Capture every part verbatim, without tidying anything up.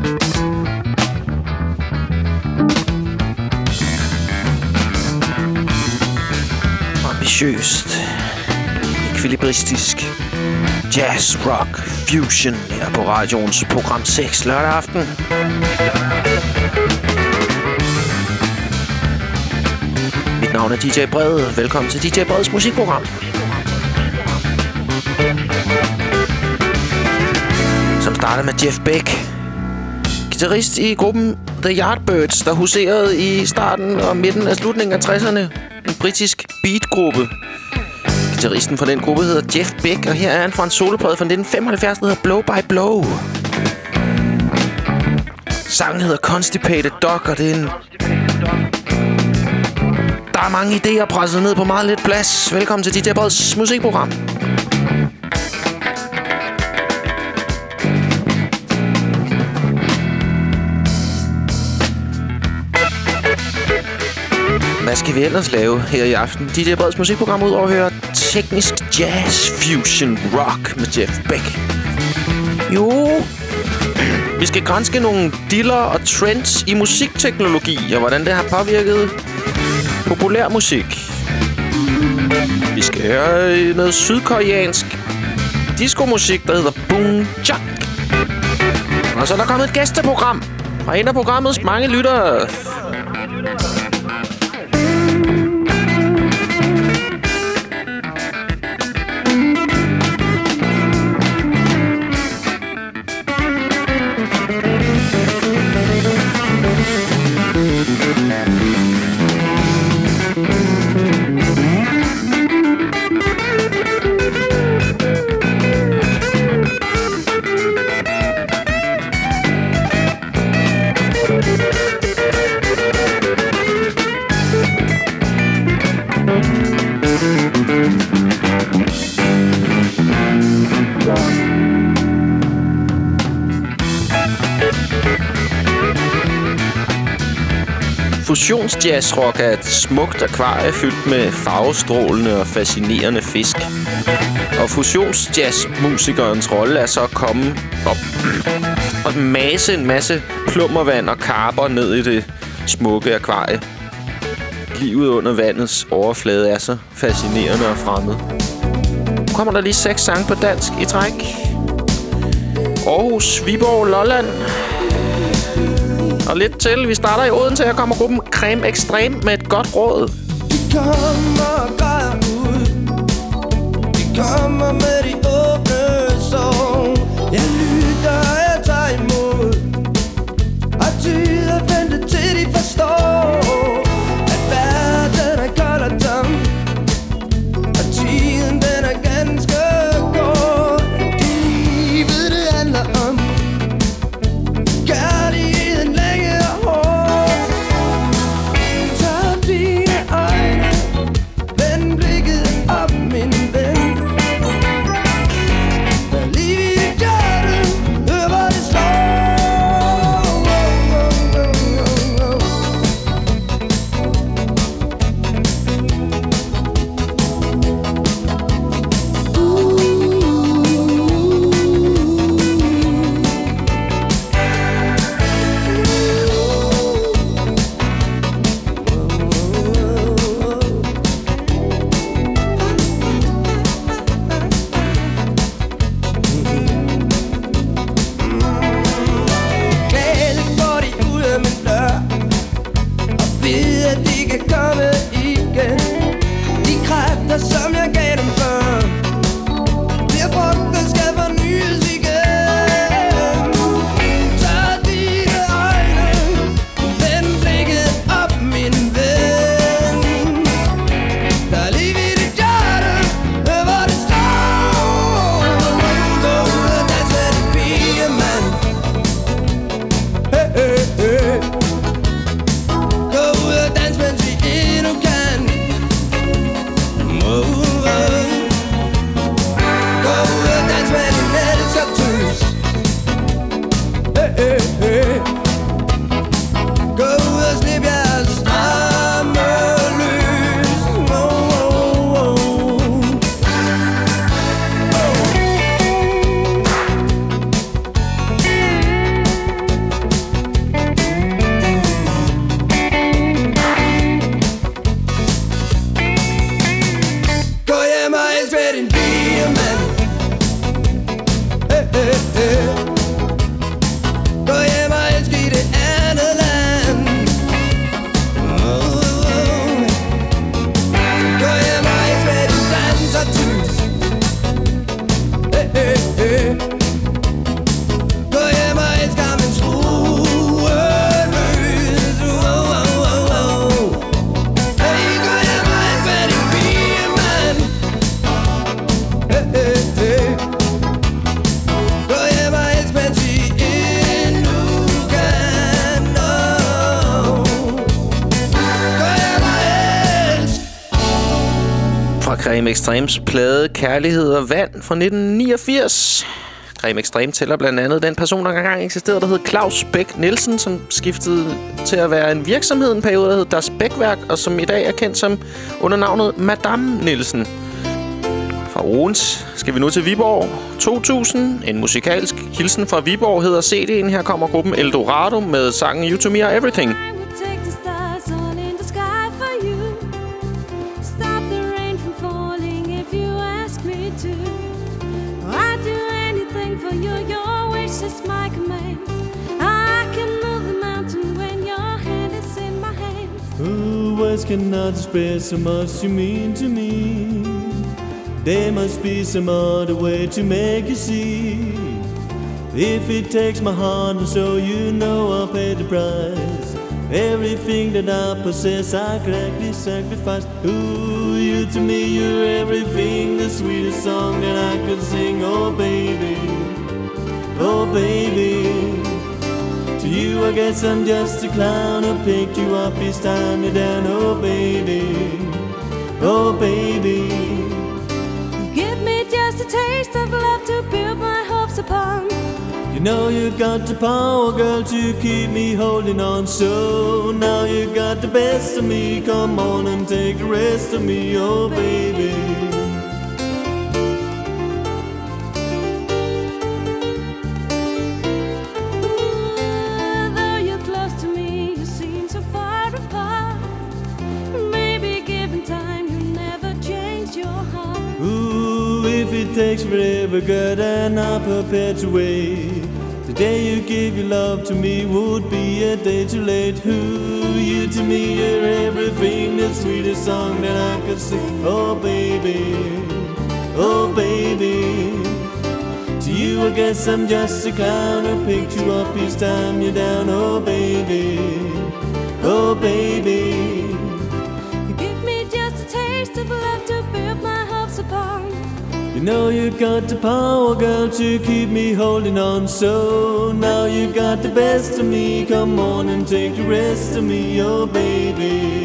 Ambitiøst, ekvilibristisk, jazz, rock, fusion her på radioens program seks lørdag aften. Mit navn er D J Brede. Velkommen til D J Bredes musikprogram. Som starter med Jeff Beck, guitarist i gruppen The Yardbirds, der huserede i starten og midten af slutningen af tresserne. En britisk beatgruppe. Guitaristen fra den gruppe hedder Jeff Beck, og her er han fra en soloplade fra nitten femoghalvfjerds, der hedder Blow by Blow. Sangen hedder Constipated Dog, og det er en... Der er mange idéer presset ned på meget lidt plads. Velkommen til D J Breds musikprogram. Hvad skal vi ellers lave her i aften? D J Breds musikprogram ud over at høre teknisk jazz, fusion, rock med Jeff Beck. Jo, vi skal granske nogle diller og trends i musikteknologi, og hvordan det har påvirket populær musik. Vi skal høre noget sydkoreansk disco-musik, der hedder Boom Chak. Og så er der kommet et gæsteprogram fra en af programmets mange lyttere. Fusionsjazzrock er et smukt akvarie fyldt med farvestrålende og fascinerende fisk. Og fusionsjazzmusikerens rolle er så at komme op og mase en masse plummervand og karper ned i det smukke akvarie. Livet under vandets overflade er så fascinerende og fremmed. Nu kommer der lige seks sange på dansk i træk. Aarhus, Viborg, Lolland og lidt til. Vi starter i Odense. Her kommer gruppen Creme Extreme med et godt råd. Vi kommer og græder ud. Vi kommer med de åbne sår. Jeg lytter, jeg tager imod. Og tid at vente til de forstår, at verden er kold og tom, og tiden den er ganske kort. Det er livet det handler om. Kærligheden længe og hårdt. Tag dine øjne, vend blikket op, min ven. be a man. Hey, hey, hey. Gå hjem og elsk i det andet land. Oh, oh, oh. Gå hjem og elsk med din dansertus. Hey, hey, hey. Gå hjem og elsk ham en strueløs. Oh, oh, oh, oh. Hey, gå hjem og elsk med din pigemand. Hey, hey, hey. Gå hjem og elsk, mens vi endnu kan nå. Gå hjem og elsk. Fra Creme Extremes plade Kærlighed og Vand fra nitten niogfirs. Creme Extreme tæller blandt andet den person, der engang eksisterede, der hed Claus Bech Nielsen, som skiftede til at være en virksomhed en periode, der hed Das Bech-værk, og som i dag er kendt som under navnet Madame Nielsen. Fra Odense skal vi nu til Viborg to tusind. En musikalsk hilsen fra Viborg hedder C D'en. Her kommer gruppen Eldorado med sangen You To Me Are Everything. Words cannot express how much you mean to me. There must be some other way to make you see. If it takes my heart and soul, you know I'll pay the price. Everything that I possess, I gladly sacrifice. Ooh, you to me, you're everything. The sweetest song that I could sing. Oh baby, oh baby. To you I guess I'm just a clown who pick you up each time you're down. Oh baby, oh baby. Give me just a taste of love to build my hopes upon. You know you got the power, girl, to keep me holding on. So now you got the best of me. Come on and take the rest of me, oh baby. It takes forever, girl, and I'm prepared to wait. The day you give your love to me would be a day too late. Who, you to me, you're everything. The sweetest song that I could sing. Oh baby, oh baby. To you I guess I'm just a clown who picked you up each time you're down. Oh baby, oh baby. You give me just a taste of love to build my hopes upon. You know you got the power, girl, to keep me holding on. So now you got the best of me. Come on and take the rest of me, oh baby.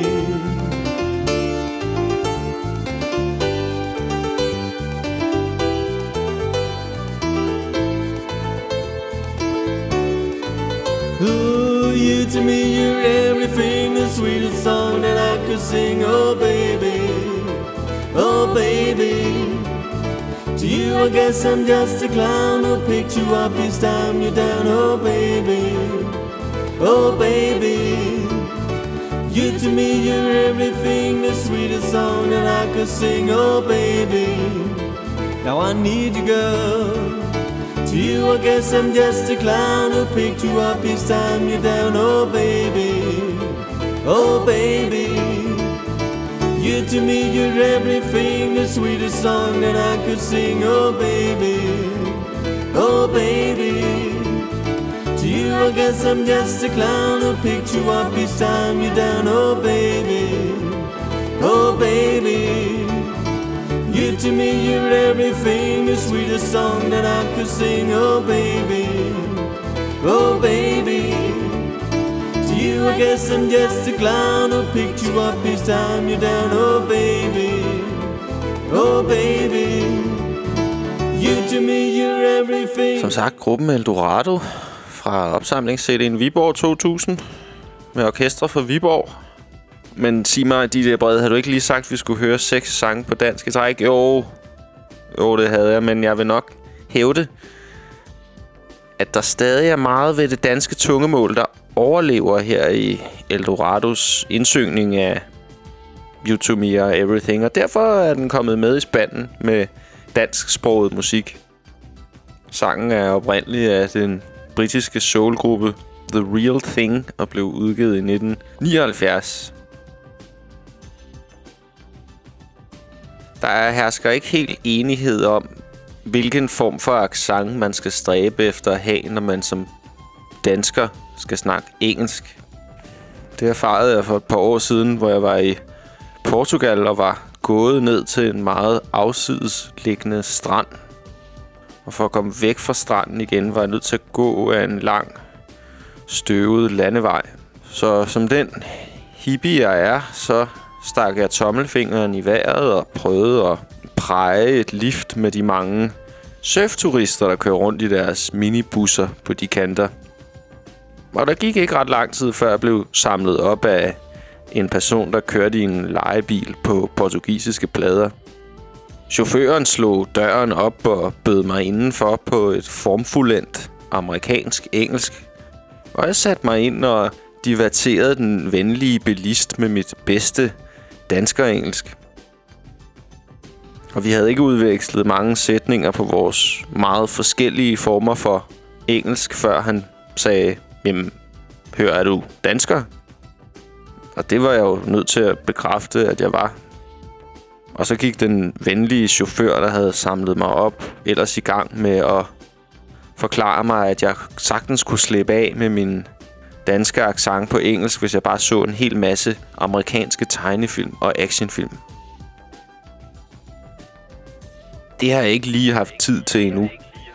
Ooh, you to me, you're everything. The sweetest song that I could sing, oh baby, oh baby. To you I guess I'm just a clown who picked you up each time you're down. Oh baby, oh baby. You to me, you're everything. The sweetest song that I could sing, oh baby. Now I need you, girl. To you I guess I'm just a clown who picked you up each time you're down. Oh baby, oh baby. You to me, you're everything. The sweetest song that I could sing. Oh baby, oh baby. To you I guess I'm just a clown who picked you up each time you're down. Oh baby, oh baby. You to me, you're everything. The sweetest song that I could sing. Oh baby, oh baby. To you I guess I'm just a clown who picked you up each time you're down. Oh baby, oh baby. You to me, you're everything. Som sagt, gruppen Eldorado fra opsamlings-C D'en Viborg to tusind med orkestre fra Viborg. Men sig mig, D J Brede, havde du ikke lige sagt, at vi skulle høre seks sange på dansk i træk? Jo, jo, det havde jeg, men jeg vil nok hævde, at der stadig er meget ved det danske tungemål, der overlever her i Eldorados indsyngning af You To Me Are Everything. Og derfor er den kommet med i spanden med dansksproget musik. Sangen er oprindelig af den britiske soulgruppe The Real Thing og blev udgivet i nitten nioghalvfjerds. Der er hersker ikke helt enighed om, hvilken form for accent man skal stræbe efter at have, når man som dansker skal snakke engelsk. Det erfarede jeg for et par år siden, hvor jeg var i Portugal og var gået ned til en meget afsidesliggende strand. Og for at komme væk fra stranden igen, var jeg nødt til at gå af en lang, støvet landevej. Så som den hippie jeg er, så stak jeg tommelfingeren i vejret og prøvede at præge et lift med de mange surfturister, der kører rundt i deres minibusser på de kanter. Og der gik ikke ret lang tid, før jeg blev samlet op af en person, der kørte i en lejebil på portugisiske plader. Chaufføren slog døren op og bød mig indenfor på et formfuldendt amerikansk engelsk. Og jeg satte mig ind og diverterede den venlige bilist med mit bedste dansker-engelsk. Og vi havde ikke udvekslet mange sætninger på vores meget forskellige former for engelsk, før han sagde, jamen, hør, er du dansker? Og det var jeg jo nødt til at bekræfte, at jeg var. Og så gik den venlige chauffør, der havde samlet mig op, ellers i gang med at forklare mig, at jeg sagtens kunne slippe af med min danske accent på engelsk, hvis jeg bare så en hel masse amerikanske tegnefilm og actionfilm. Det har jeg ikke lige haft tid til endnu.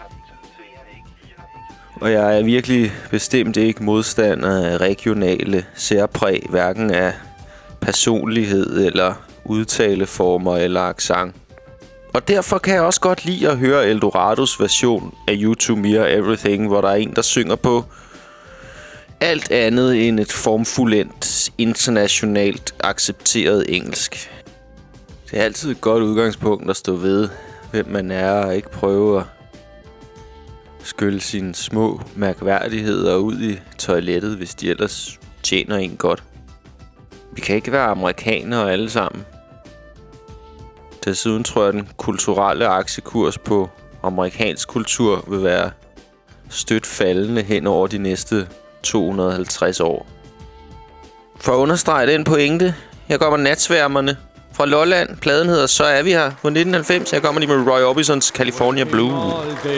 Og jeg er virkelig bestemt ikke modstander af regionale særpræg, hverken af personlighed eller udtaleformer eller accent. Og derfor kan jeg også godt lide at høre Eldorados version af You To Me og Everything, hvor der er en, der synger på alt andet end et formfuldendt, internationalt accepteret engelsk. Det er altid et godt udgangspunkt at stå ved, hvem man er, og ikke prøve at skylle sine små mærkværdigheder ud i toilettet, hvis de ellers tjener en godt. Vi kan ikke være amerikanere alle sammen. Desuden tror jeg, at den kulturelle aktiekurs på amerikansk kultur vil være stødt faldende hen over de næste to hundrede og halvtreds år. For at understrege den pointe, her kommer Natsværmerne fra Lolland. Pladen hedder Så er vi her fra nitten halvfems. Her kommer de med Roy Orbisons California Blue.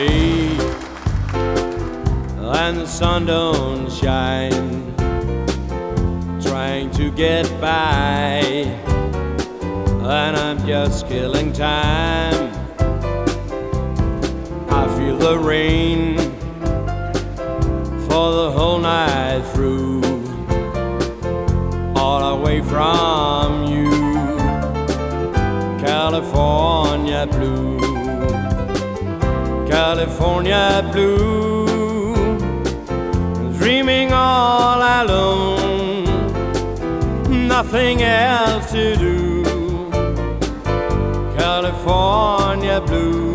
And the sun don't shine, trying to get by, and I'm just killing time. I feel the rain for the whole night through, all away from you, California blue, California blue. Dreaming all alone, nothing else to do, California blue.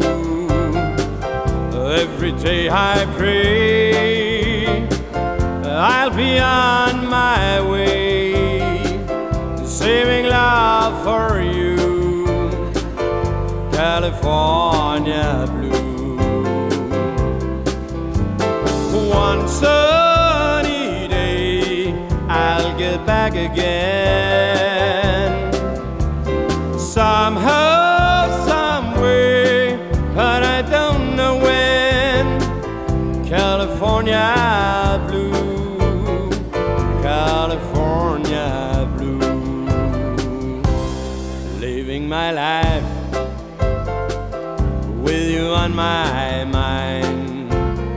Every day I pray I'll be on my way, saving love for you, California blue. One sunny day I'll get back again, somehow, some way, but I don't know when. California blue, California blue. Living my life with you on my mind,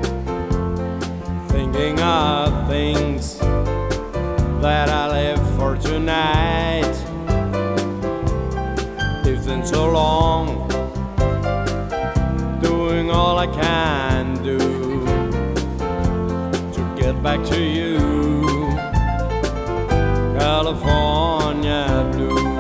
thinking of things that I live for tonight. It's been so long, doing all I can do to get back to you, California blue,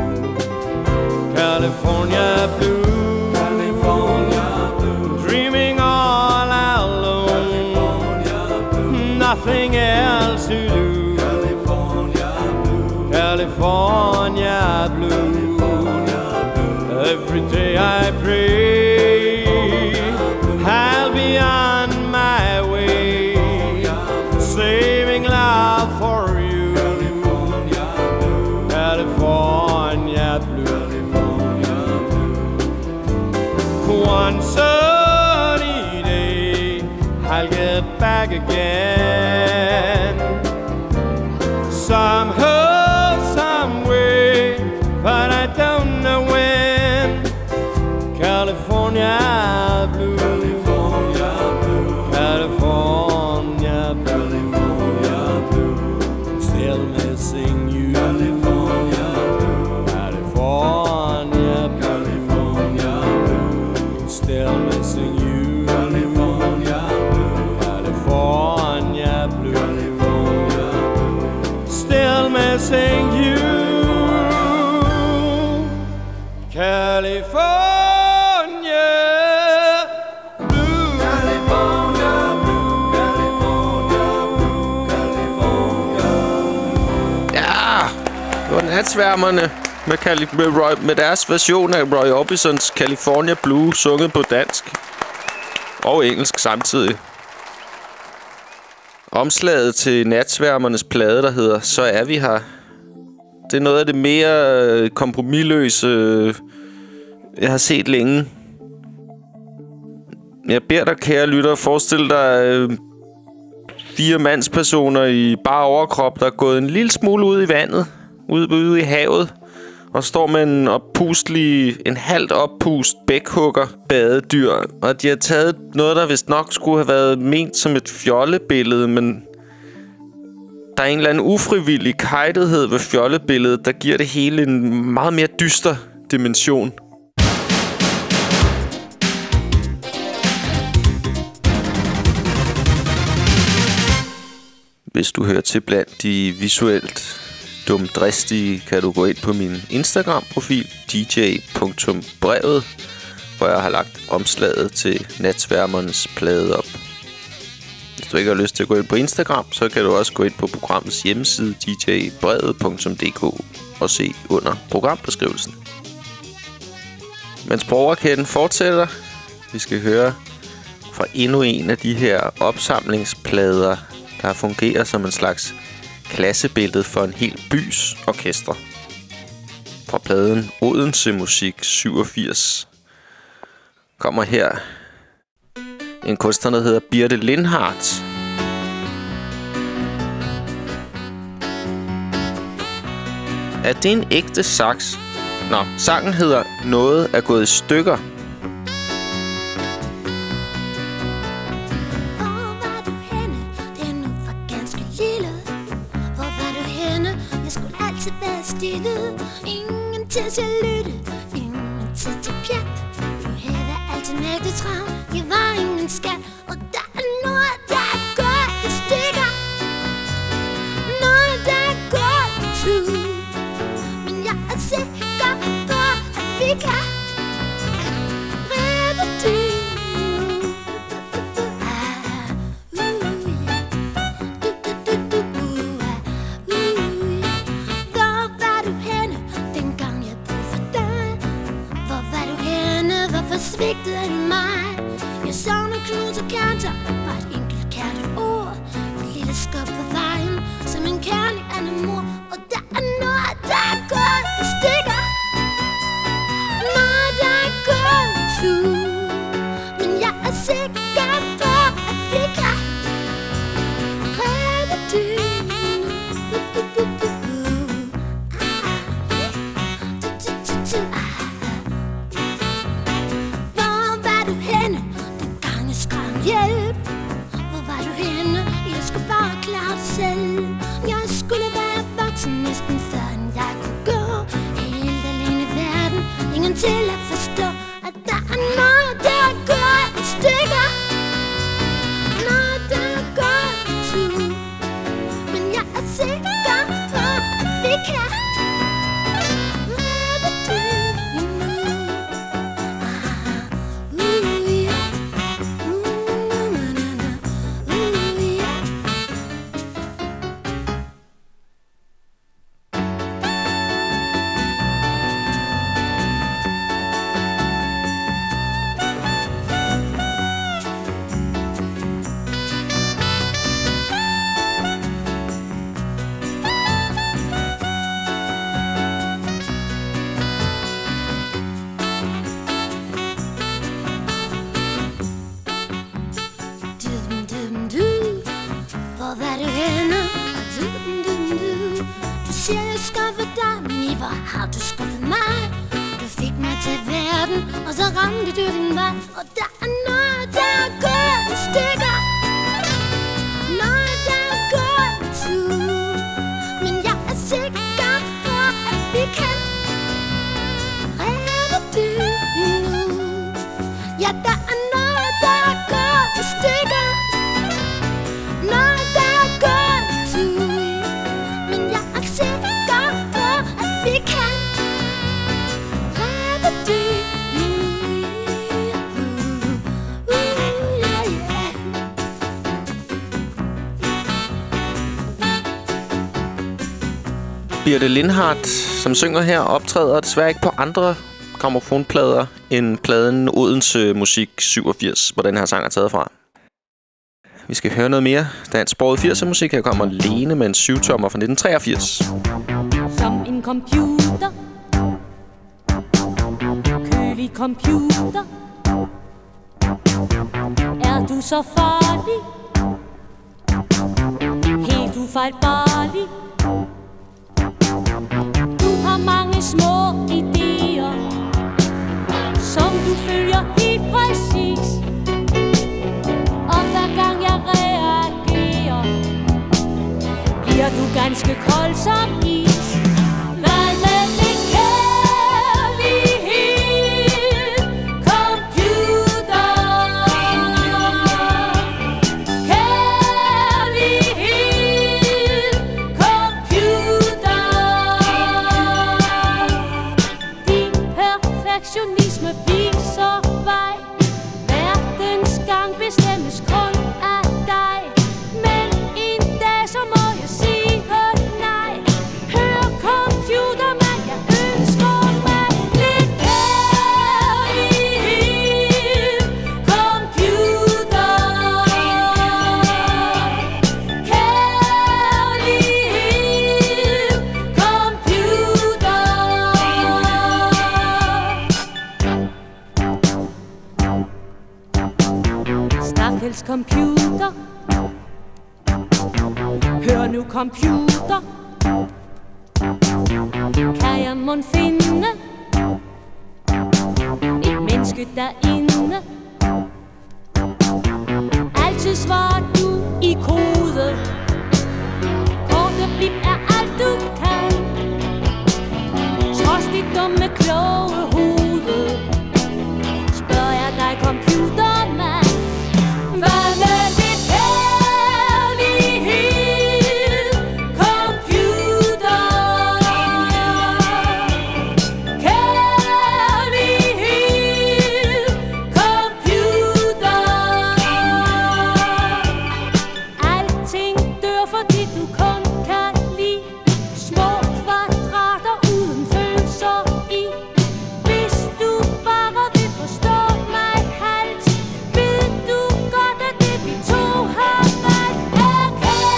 California blue, California blue. Dreaming all alone, California blue. Nothing else to do, California blue, California blue. California blue. Every day I pray One sunny day I'll get back again. Somehow, some way, but I don't know when. California blue, California blue, California blue, California blue. Still missing you, California blue, California blue, California blue. Still missing you, California blue, California blue, California blue. Still missing you, California. Natsværmerne med, Cali- med, Roy, med deres version af Roy Orbisons California Blue, sunget på dansk og engelsk samtidig. Omslaget til Natsværmernes plade, der hedder Så er vi her. Det er noget af det mere kompromisløse, jeg har set længe. Jeg beder dig, kære lytter, forestil dig øh, fire mandspersoner i bare overkrop, der er gået en lille smule ud i vandet. Ude, ude i havet. Og står med en oppustelig, en halvt oppust bækhugger badedyr. Og de har taget noget, der vist nok skulle have været ment som et fjollebillede. Men der er en eller anden ufrivillig kajtethed ved fjollebilledet, der giver det hele en meget mere dyster dimension. Hvis du hører til blandt de visuelt dumdristige, kan du gå ind på min Instagram-profil d j punktum brevet, hvor jeg har lagt omslaget til Natsværmernes plade op. Hvis du ikke har lyst til at gå ind på Instagram, så kan du også gå ind på programmets hjemmeside d j brevet punktum d k og se under programbeskrivelsen. Men sprograketen fortsætter. Vi skal høre fra endnu en af de her opsamlingsplader, der fungerer som en slags klassebillede for en hel bys orkester. Fra pladen Odense Musik syvogfirs kommer her en kunstner, der hedder Birte Lindhardt. Er det en ægte saks? Nå, sangen hedder Noget er gået i stykker. Ingen tid til at lytte, ingen tid til pjat. Du havde altid mægtig travlt, jeg var ingen skat. Og der er noget, der er gået i stykker. Noget, der er gået i tur. Men jeg er sikker på, at vi kan redde det nu. Svigtede af mig. Jeg savner knus og kanter, bare et enkelt kærligt ord. Et lille skub på vejen, som en kærlig anemor. Og der er noget, der er gået i stykker. Noget, der er gået i tur. Men jeg er sikker på, at vi kan redde det nu. Hjælp, hvor var du henne? Jeg skulle bare klare det selv. Jeg skulle være voksen næsten før end jeg kunne gå. Helt alene i verden, ingen til at forstå, at der er noget, der er gået i stykker. Noget, der er gået i tur. Men jeg er sikker på, at vi kan redde det nu. Hvor var du henne? Du, du, du. Du siger, jeg skuffede dig, men i hvor har du skuffet mig? Du fik mig til verden, og så ramte du din vej. Og der er noget, der er gået i stykker. Noget, der er gået i tur. Men jeg er sikker på, at vi kan redde det endnu. Ja, der er noget, der er gået i stykker. Noget, der er gået i tur. Men jeg er sikker på, at vi kan redde det endnu. Uh, uh, yeah, yeah. Birte Lindhardt, som synger her, optræder desværre ikke på andre grammofonplader end pladen Odense Musik syvogfirs, hvor den her sang er taget fra. Vi skal høre noget mere dansksproget firser musik. Her kommer Lene med en syvtommer fra nitten treogfirs. Som en computer, kølig computer, er du så farlig, helt ufejlbarlig. Du har mange små idéer, som du følger helt præcis. Og hver gang jeg reagerer, bliver du ganske kold som is. Hvad med det kærlighed, computer? Kærlighed, computer. Din perfektionisme viser vej. Verdens gang bestemmes kun af dig. Men en dag så må jeg sige nej. Hør computermand, jeg ønsker mig lidt kærlighed, computer. Kærlighed, computer. Stakkels computer, hør nu computer. Kan jeg mon finde et menneske derinde? Altid svarer du i kode. Korte blip er alt du kan. Trods dit dumme kloge hoved, spørger jeg dig computermand. Hvad med det kærlighed, computer? Kærlighed, computer. Alting dør, fordi du kun kan lide små kvadrater uden følelser i. Hvis du bare vil forstå mig halvt, ved du godt, at det vi to har valgt er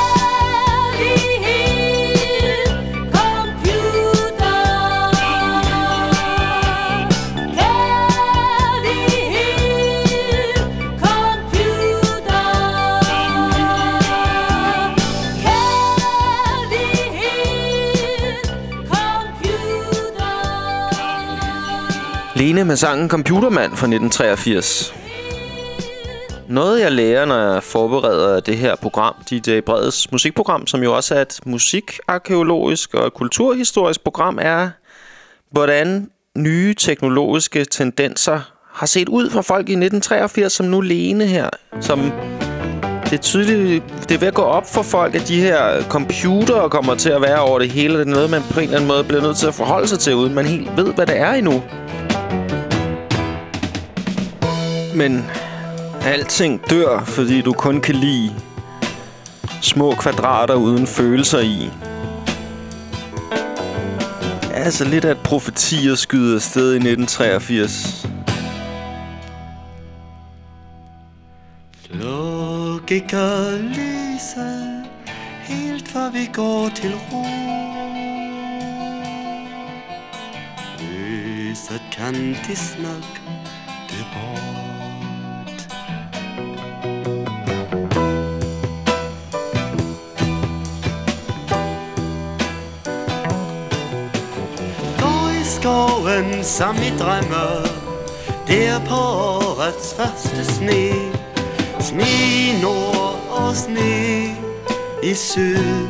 kærlighed, computer. Kærlighed, computer. Kærlighed, computer. Lene med sangen Computermand fra nitten treogfirs. Noget jeg lærer, når jeg forbereder det her program, D J Breds musikprogram, som jo også er et musikarkæologisk og kulturhistorisk program, er, hvordan nye teknologiske tendenser har set ud for folk i nitten treogfirs, som nu Lene her, som det er tydeligt, det er ved at gå op for folk, at de her computere kommer til at være over det hele. Det er noget, man på en eller anden måde bliver nødt til at forholde sig til, uden man helt ved, hvad det er endnu. Men alting dør, fordi du kun kan lide små kvadrater uden følelser i. Det er altså lidt af et profeti at skyde afsted i nitten treogfirs. Slukker lyset helt før vi går til ro. Lyset kan de snakke det bort. himlen som i drømmer. Der på årets første sne. Sne i nord og sne i syd.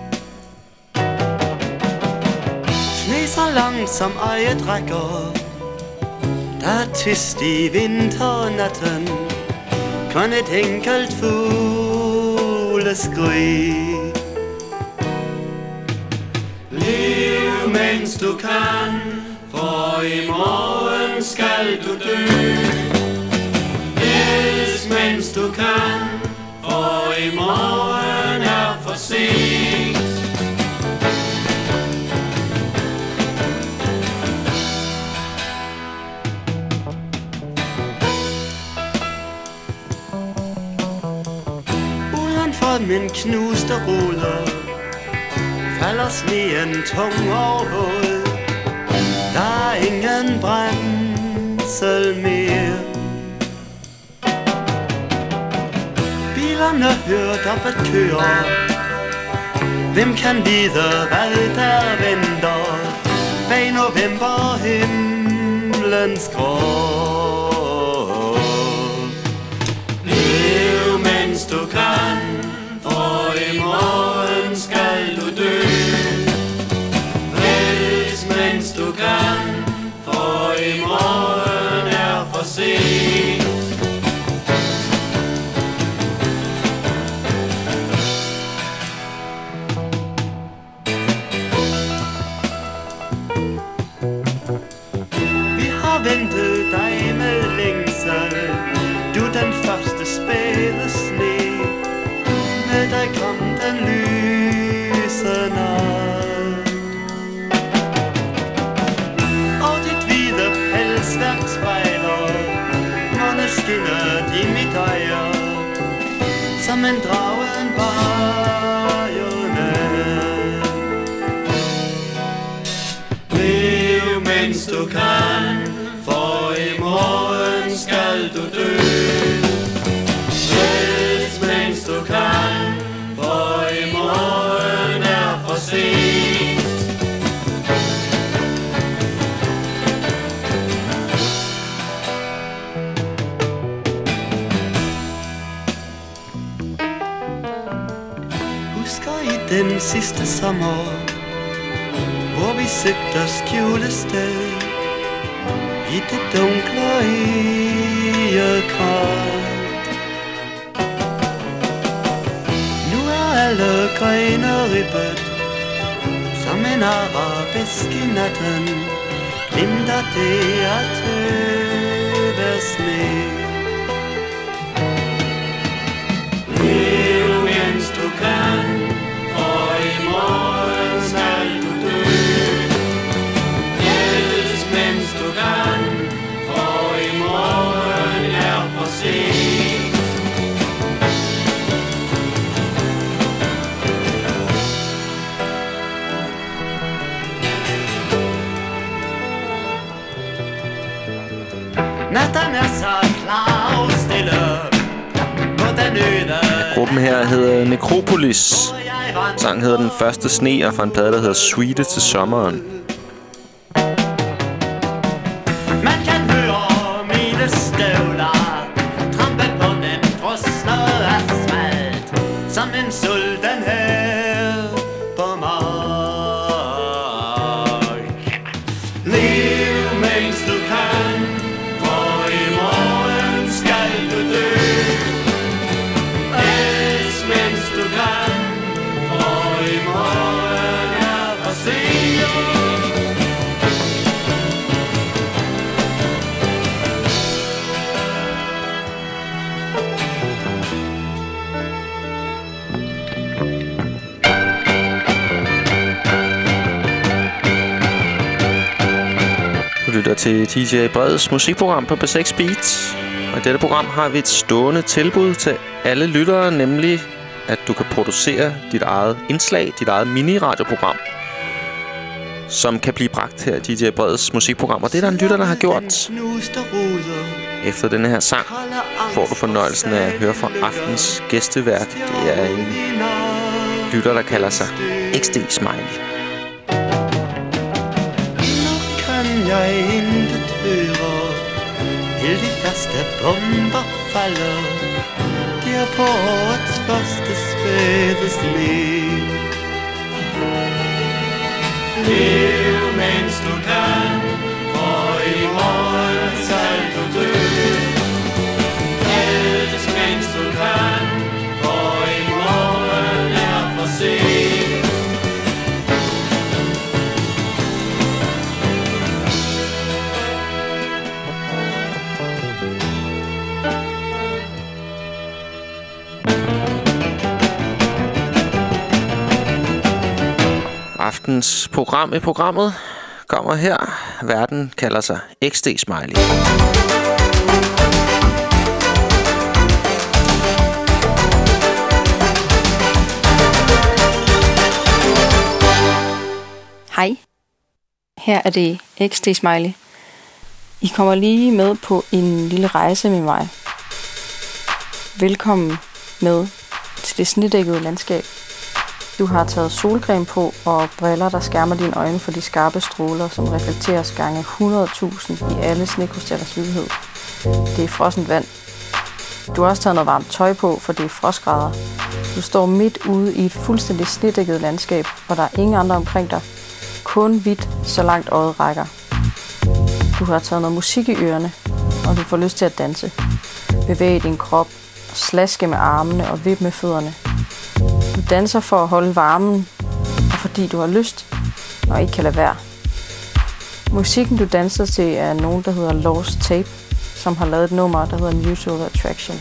Sne så langt som øjet rækker. Der er tyst i vinternatten. Kun et enkelt fugleskrig. Lev mens du kan, for i morgen skal du dø. Elsk mens du kan, for i morgen er for sent. Udenfor min knuste ruder falder sneen tung og våd. Der er ingen brændsel mere. Bilerne hørt op at køre. Hvem kan vide hvad der venter bag november himlens grå. Lev mens du kan, for i morgen skal du dø. Elsk mens du kan, for i morgen er for sent. Vi har ventet dig med længsel, du den første spæde sne. Med dig kom den lyse nat. Og dit hvide pelsværk spejler måne skinner i mit øje som en dragen bajonet. Lev mens du kan, for i morgen skal du dø. Elsk mens du kan, for i morgen er for sent. Husker I den sidste sommer, hvor vi søgte skjule sted i det dunkle egekrat. Nu er alle grene ribbet som en arabisk i natten. Glimter det at tøve sne. Lev mens du kan, for i morgen skal du dø. Elsk mens du kan, for i morgen er for sent. Natten er så klar og stille på den øde. Gruppen her hedder Necropolis. Sangen hedder Den Første Sne og fra en plade, der hedder Suite til sommeren. Man kan høre mine støvler trampe på den frosne asfalt som en sulten her på mark. Lev mens du kan, for i morgen skal du dø. Elsk mens du kan, for i morgen er for sent. Du lytter til D J Breds musikprogram på B seks Beat. Og i dette program har vi et stående tilbud til alle lyttere, nemlig at du kan producere dit eget indslag, dit eget mini-radioprogram, som kan blive bragt her i D J Breds musikprogram. Og det er der en lytter, der har gjort. Efter denne her sang får du fornøjelsen af at høre fra aftens gæstevært. Det er en lytter, der kalder sig X D Smiley. Nu kan jeg intet hører. Helt de første bomber falder der på årets første spæde sne. Lev mens du kan, for i morgen skal du dø. Elsk mens du kan, for i morgen er for sent. Aftens program i programmet kommer her. Verden kalder sig X D Smiley. Hej. Her er det X D Smiley. I kommer lige med på en lille rejse med mig. Velkommen med til det snedækkede landskab. Du har taget solcreme på og briller, der skærmer dine øjne for de skarpe stråler, som reflekteres gange hundrede tusind i alle snekrystallers vildhed. Det er frossent vand. Du har også taget noget varmt tøj på, for det er frostgrader. Du står midt ude i et fuldstændig snedækket landskab, og der er ingen andre omkring dig. Kun hvidt, så langt øjet rækker. Du har taget noget musik i ørerne, og du får lyst til at danse. Bevæge din krop, slaske med armene og vippe med fødderne. Du danser for at holde varmen, og fordi du har lyst, og ikke kan lade være. Musikken du danser til er nogen, der hedder Lost Tape, som har lavet et nummer, der hedder Mutual Attraction.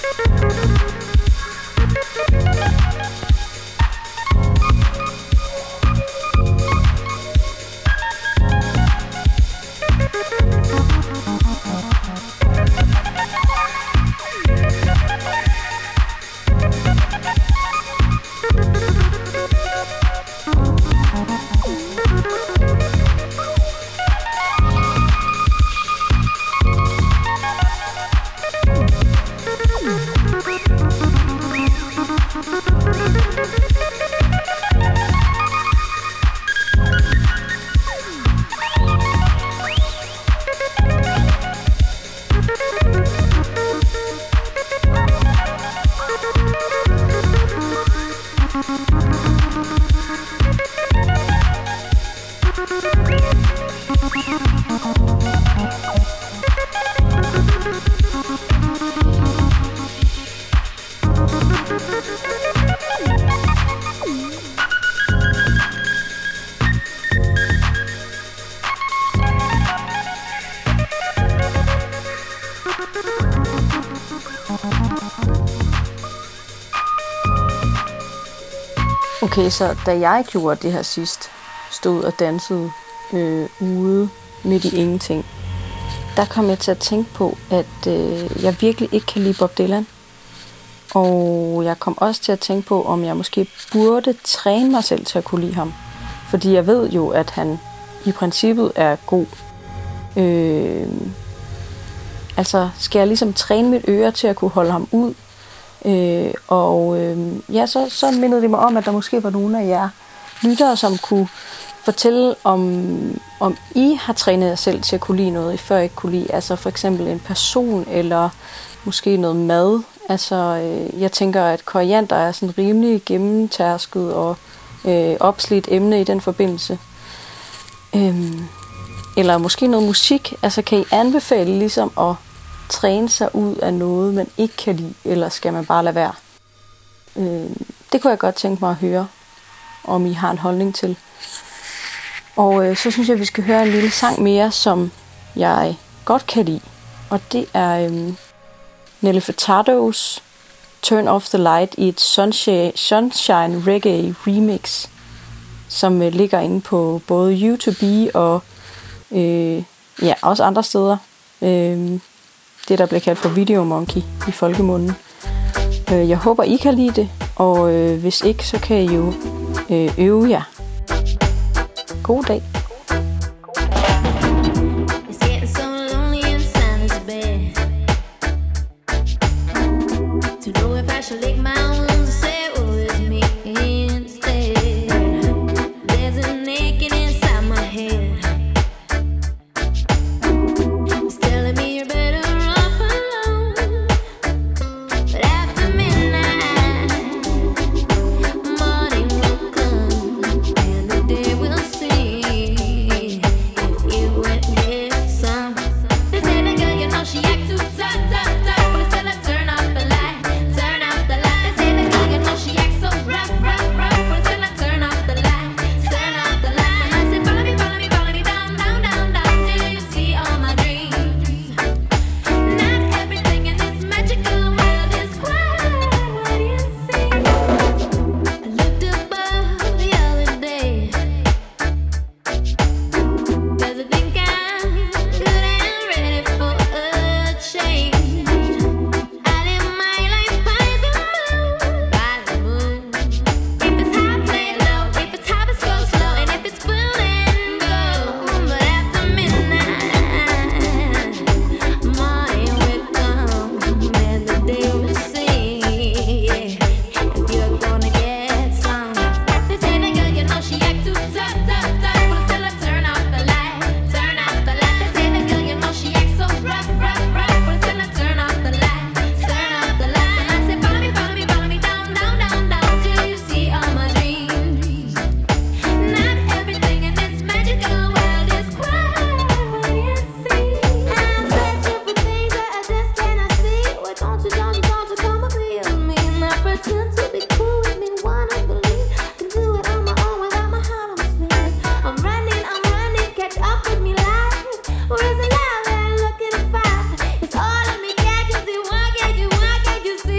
Okay, så da jeg gjorde det her sidst, stod og dansede øh, ude midt i ingenting, der kom jeg til at tænke på, at øh, jeg virkelig ikke kan lide Bob Dylan. Og jeg kom også til at tænke på, om jeg måske burde træne mig selv til at kunne lide ham. Fordi jeg ved jo, at han i princippet er god. Øh, altså, skal jeg ligesom træne mit øre til at kunne holde ham ud? Øh, og øh, ja, så, så mindede det mig om, at der måske var nogle af jer lyttere, som kunne fortælle, om, om I har trænet jer selv til at kunne lide noget, I før ikke kunne lide. Altså for eksempel en person, eller måske noget mad. Altså, øh, jeg tænker, at koriander er sådan rimelig gennemtærsket og øh, opslidt emne i den forbindelse. Øh, eller måske noget musik. Altså, kan I anbefale ligesom at træne sig ud af noget, man ikke kan lide, eller skal man bare lade være? Øh, det kunne jeg godt tænke mig at høre, om I har en holdning til. Og øh, så synes jeg, at vi skal høre en lille sang mere, som jeg godt kan lide. Og det er øh, Nelly Furtados Turn Off the Light i et Sunshine, Sunshine Reggae remix, som øh, ligger inde på både YouTube og øh, ja, også andre steder. Øh, det, der bliver kaldt for Video Monkey i folkemunden. Øh, jeg håber, I kan lide det, og øh, hvis ikke, så kan I jo øh, øve jer. God dag. Where's the love that I'm looking to find? It's all of me, can't you see? Why can't you, why can't you see?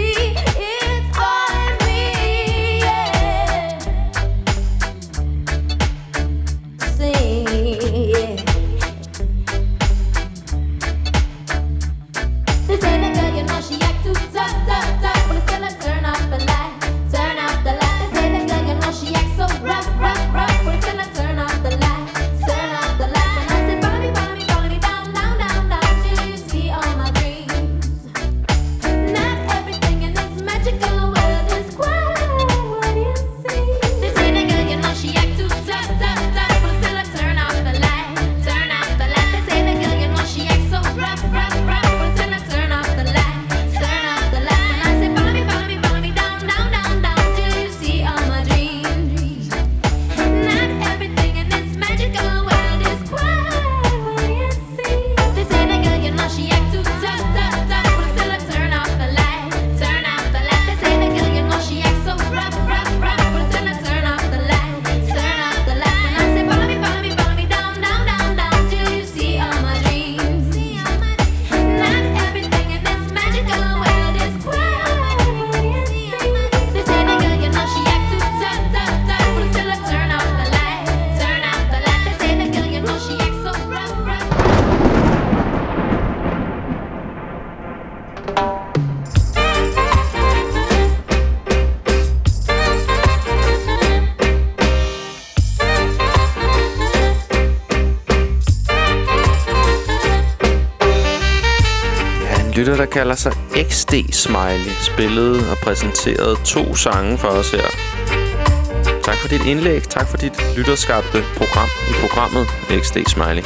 lytter, der kalder sig X D Smiley, spillede og præsenterede to sange for os her. Tak for dit indlæg. Tak for dit lytterskabte program i programmet X D Smiley.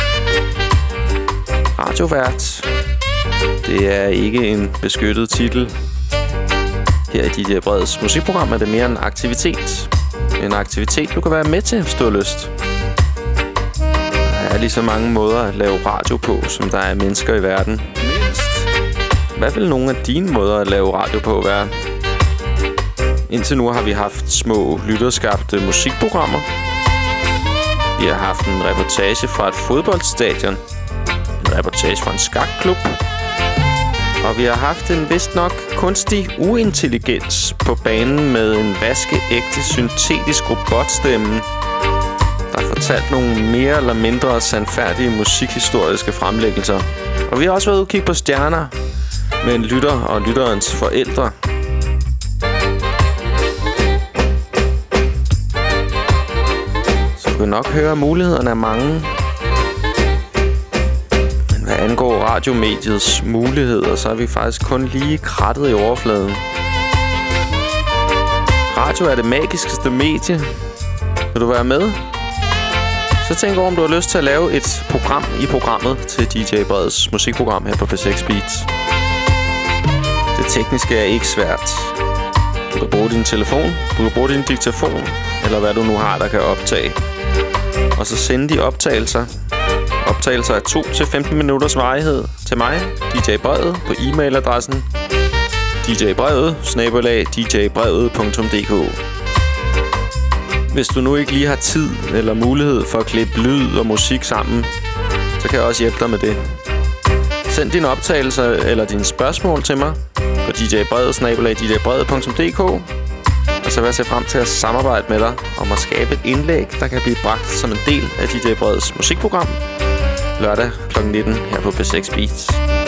Radiovært. Det er ikke en beskyttet titel. Her i D J Breds musikprogram er det mere en aktivitet. En aktivitet, du kan være med til, hvis du har lyst. Der er lige så mange måder at lave radio på, som der er mennesker i verden. Mindst. Hvad vil nogle af dine måder at lave radio på være? Indtil nu har vi haft små lytterskabte musikprogrammer. Vi har haft en reportage fra et fodboldstadion. En reportage fra en skakklub. Og vi har haft en vist nok kunstig uintelligens på banen med en vaskeægte syntetisk robotstemme, der har fortalt nogle mere eller mindre sandfærdige musikhistoriske fremlæggelser. Og vi har også været ude og kigge på stjerner med en lytter og lytterens forældre. Så du kan nok høre, at mulighederne er mange. Men hvad angår radiomediets muligheder, så er vi faktisk kun lige krattet i overfladen. Radio er det magiskeste medie. Vil du være med? Så tænk over, om du har lyst til at lave et program i programmet til D J Breds musikprogram her på P seks Beats. Det tekniske er ikke svært. Du kan bruge din telefon, du kan bruge din diktafon, eller hvad du nu har, der kan optage. Og så sende de optagelser. Optagelser af to til femten minutters varighed til mig, D J Brevet, på e-mailadressen djbrevet snabel-a djbrevet punktum d k. Hvis du nu ikke lige har tid eller mulighed for at klippe lyd og musik sammen, så kan jeg også hjælpe dig med det. Send dine optagelser eller dine spørgsmål til mig på djbrevet snabel-a djbrevet punktum d k. Og så vil jeg se frem til at samarbejde med dig om at skabe et indlæg, der kan blive bragt som en del af D J Breds musikprogram lørdag klokken nitten her på P seks Beats.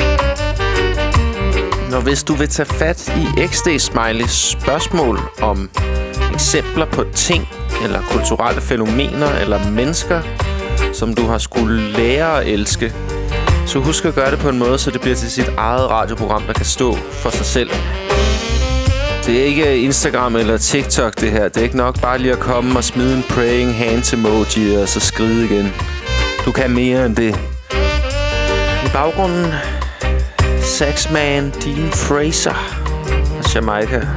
Når hvis du vil tage fat i X D Smileys spørgsmål om eksempler på ting eller kulturelle fænomener eller mennesker, som du har skulle lære at elske, så husk at gøre det på en måde, så det bliver til sit eget radioprogram, der kan stå for sig selv. Det er ikke Instagram eller TikTok, det her. Det er ikke nok bare lige at komme og smide en praying hands emoji og så skride igen. Du kan mere end det. I baggrunden, Saxman Dean Fraser og Jamaica.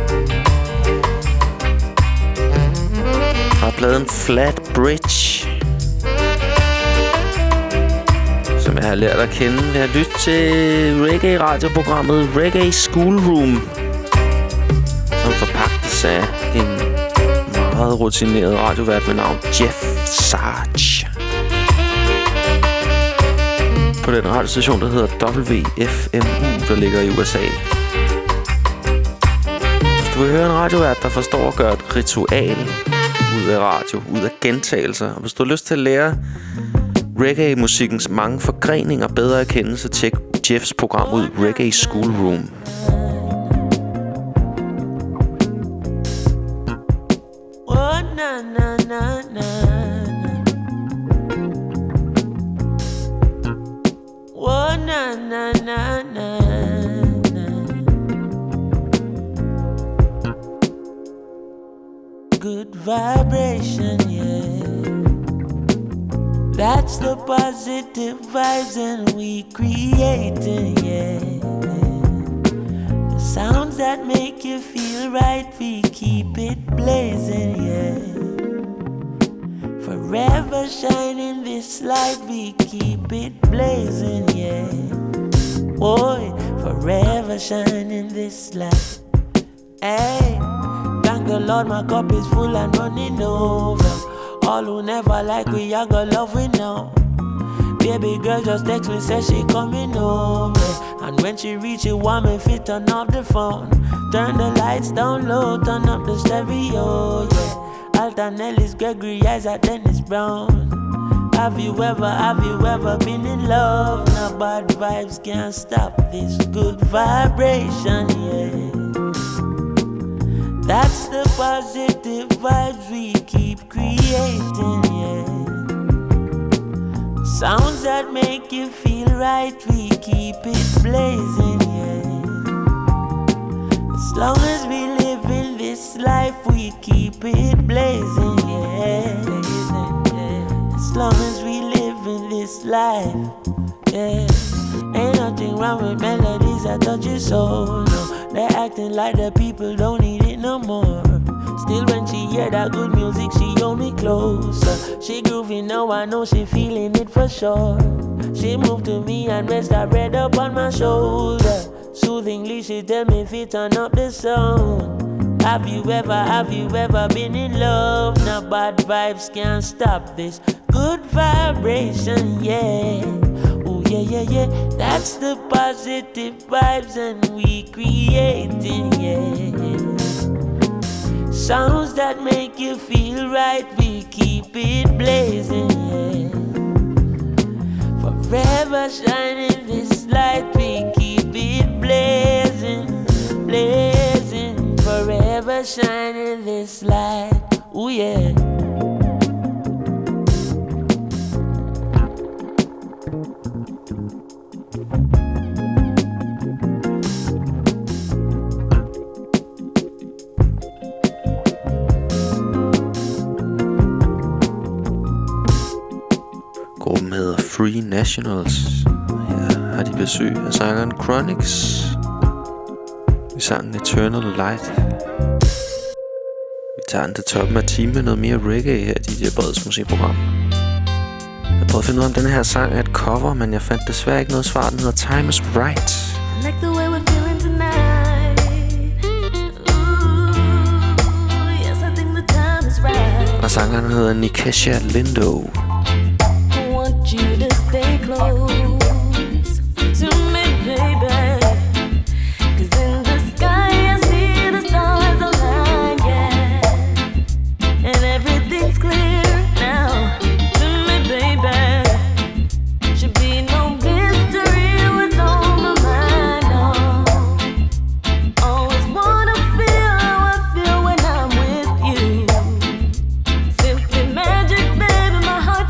Fra pladen Flat Bridge, som jeg har lært at kende ved at lytte til reggae-radioprogrammet Reggae Schoolroom, som forpagtes af en meget rutineret radiovært ved navn Jeff Sarge. På den radiostation, der hedder W F M U, der ligger i U S A. Hvis du vil høre en radiovært, der forstår at gøre et ritual ud af radio, ud af gentagelser, og hvis du har lyst til at lære reggae-musikkens mange forgreninger bedre at kende, så tjek Jeffs program ud, Reggae Schoolroom. Good vibration, yeah. That's the positive vibes and we creating, yeah. The sounds that make you feel right, we keep it blazing, yeah. Forever shining this light, we keep it blazing, yeah. Boy, forever shining this light. Hey, thank the Lord, my cup is full and running over. All who never like we, I got love we know. Baby girl just text me, say she coming over. And when she reach it, want me fit turn off the phone. Turn the lights down low, turn up the stereo, yeah. Alton Ellis, Gregory Isaac, Dennis Brown. Have you ever, have you ever been in love? No bad vibes can't stop this good vibration, yeah. That's the positive vibes we keep creating, yeah. Sounds that make you feel right, we keep it blazing, yeah. As long as we live in this life, we keep it blazing, yeah. Blazing, yeah. As long as we live in this life, yeah. Ain't nothing wrong with melodies that touch your soul, no. They're acting like the people don't need it no more. Still when she hear that good music, she hold me closer. She grooving now, I know she feeling it for sure. She moved to me and rest her head up on my shoulder. Soothingly she tell me if you turn up the sound. Have you ever, have you ever been in love? Now bad vibes can't stop this good vibration, yeah. Oh yeah, yeah, yeah. That's the positive vibes and we creating, yeah. Sounds that make you feel right, we keep it blazing, yeah. Forever shining this light, we keep it blazing, blazing. Forever shining this light, ooh yeah. Gruppen hedder Free Nationals. Her har de besøg af sangeren Chronix i sangen Eternal Light. Vi tager den til toppen af timen med noget mere reggae her i D J Breds musikprogram. Jeg prøvede at finde ud af, om denne her sang er et cover, men jeg fandt desværre ikke noget svar. Den hedder Time is Right. I like the way we're feeling tonight. Ooh, yes, I think the time is right. Og sangeren hedder Nikesha Lindo. You to stay close to me, baby. Cause in the sky I see the stars align, yeah. And everything's clear now to me, baby. Should be no mystery what's on my mind, no. Always wanna feel how I feel when I'm with you. Simply magic, baby, my heart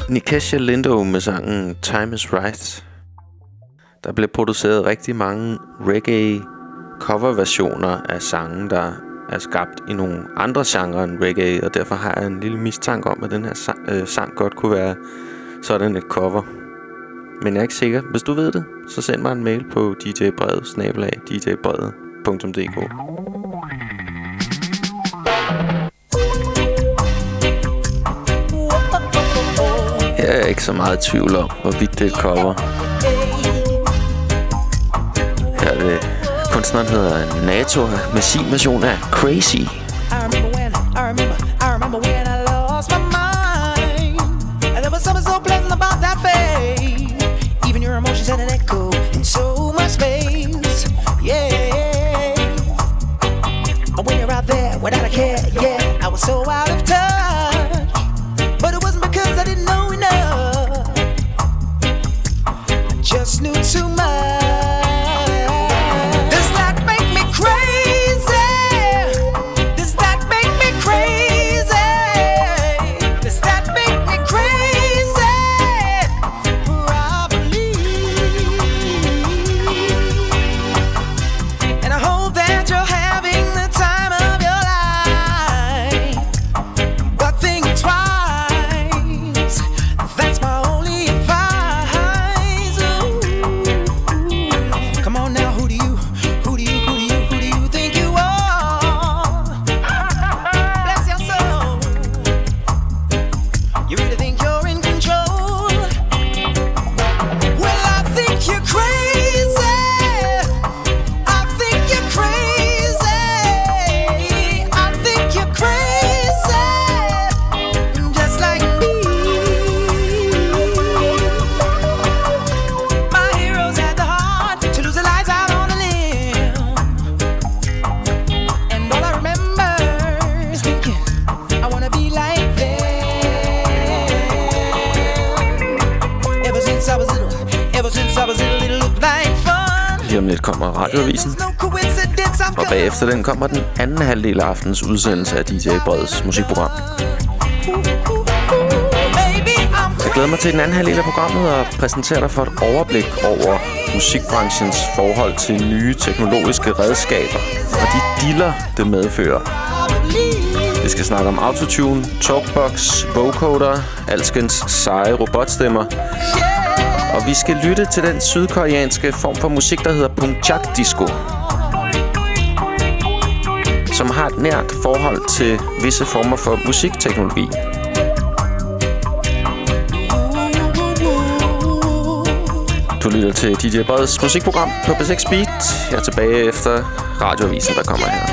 Nikesha Lindo med sangen Time is Right. Der blev produceret rigtig mange reggae coverversioner af sange, der er skabt i nogle andre genrer end reggae, og derfor har jeg en lille mistanke om, at den her sang, øh, sang godt kunne være sådan et cover. Men jeg er ikke sikker. Hvis du ved det, så send mig en mail på d j brevet snabel-a d j brevet punktum d k. Her er jeg ikke så meget i tvivl om, hvorvidt det er et cover. Her er det. Kunstneren hedder NATO med sin version af Crazy. I remember when, I remember, I remember when I lost my mind. And there was something so pleasant about that face. Even your emotions had an echo in so much space. Yeah. And when you're out there without a care, yeah, I was so out of touch. But it wasn't because I didn't know enough. I just knew too much. Lidt kommer Radioavisen, og bagefter den kommer den anden halvdel af aftens udsendelse af D J Breds musikprogram. Jeg glæder mig til den anden halvdel af programmet og præsentere dig for et overblik over musikbranchens forhold til nye teknologiske redskaber og de diller, det medfører. Vi skal snakke om autotune, talkbox, vocoder, alskens seje robotstemmer. Og vi skal lytte til den sydkoreanske form for musik, der hedder Punjak Disco, som har et nært forhold til visse former for musikteknologi. Du lytter til D J Breds musikprogram på P seks Beat. Jeg er tilbage efter Radioavisen, der kommer her.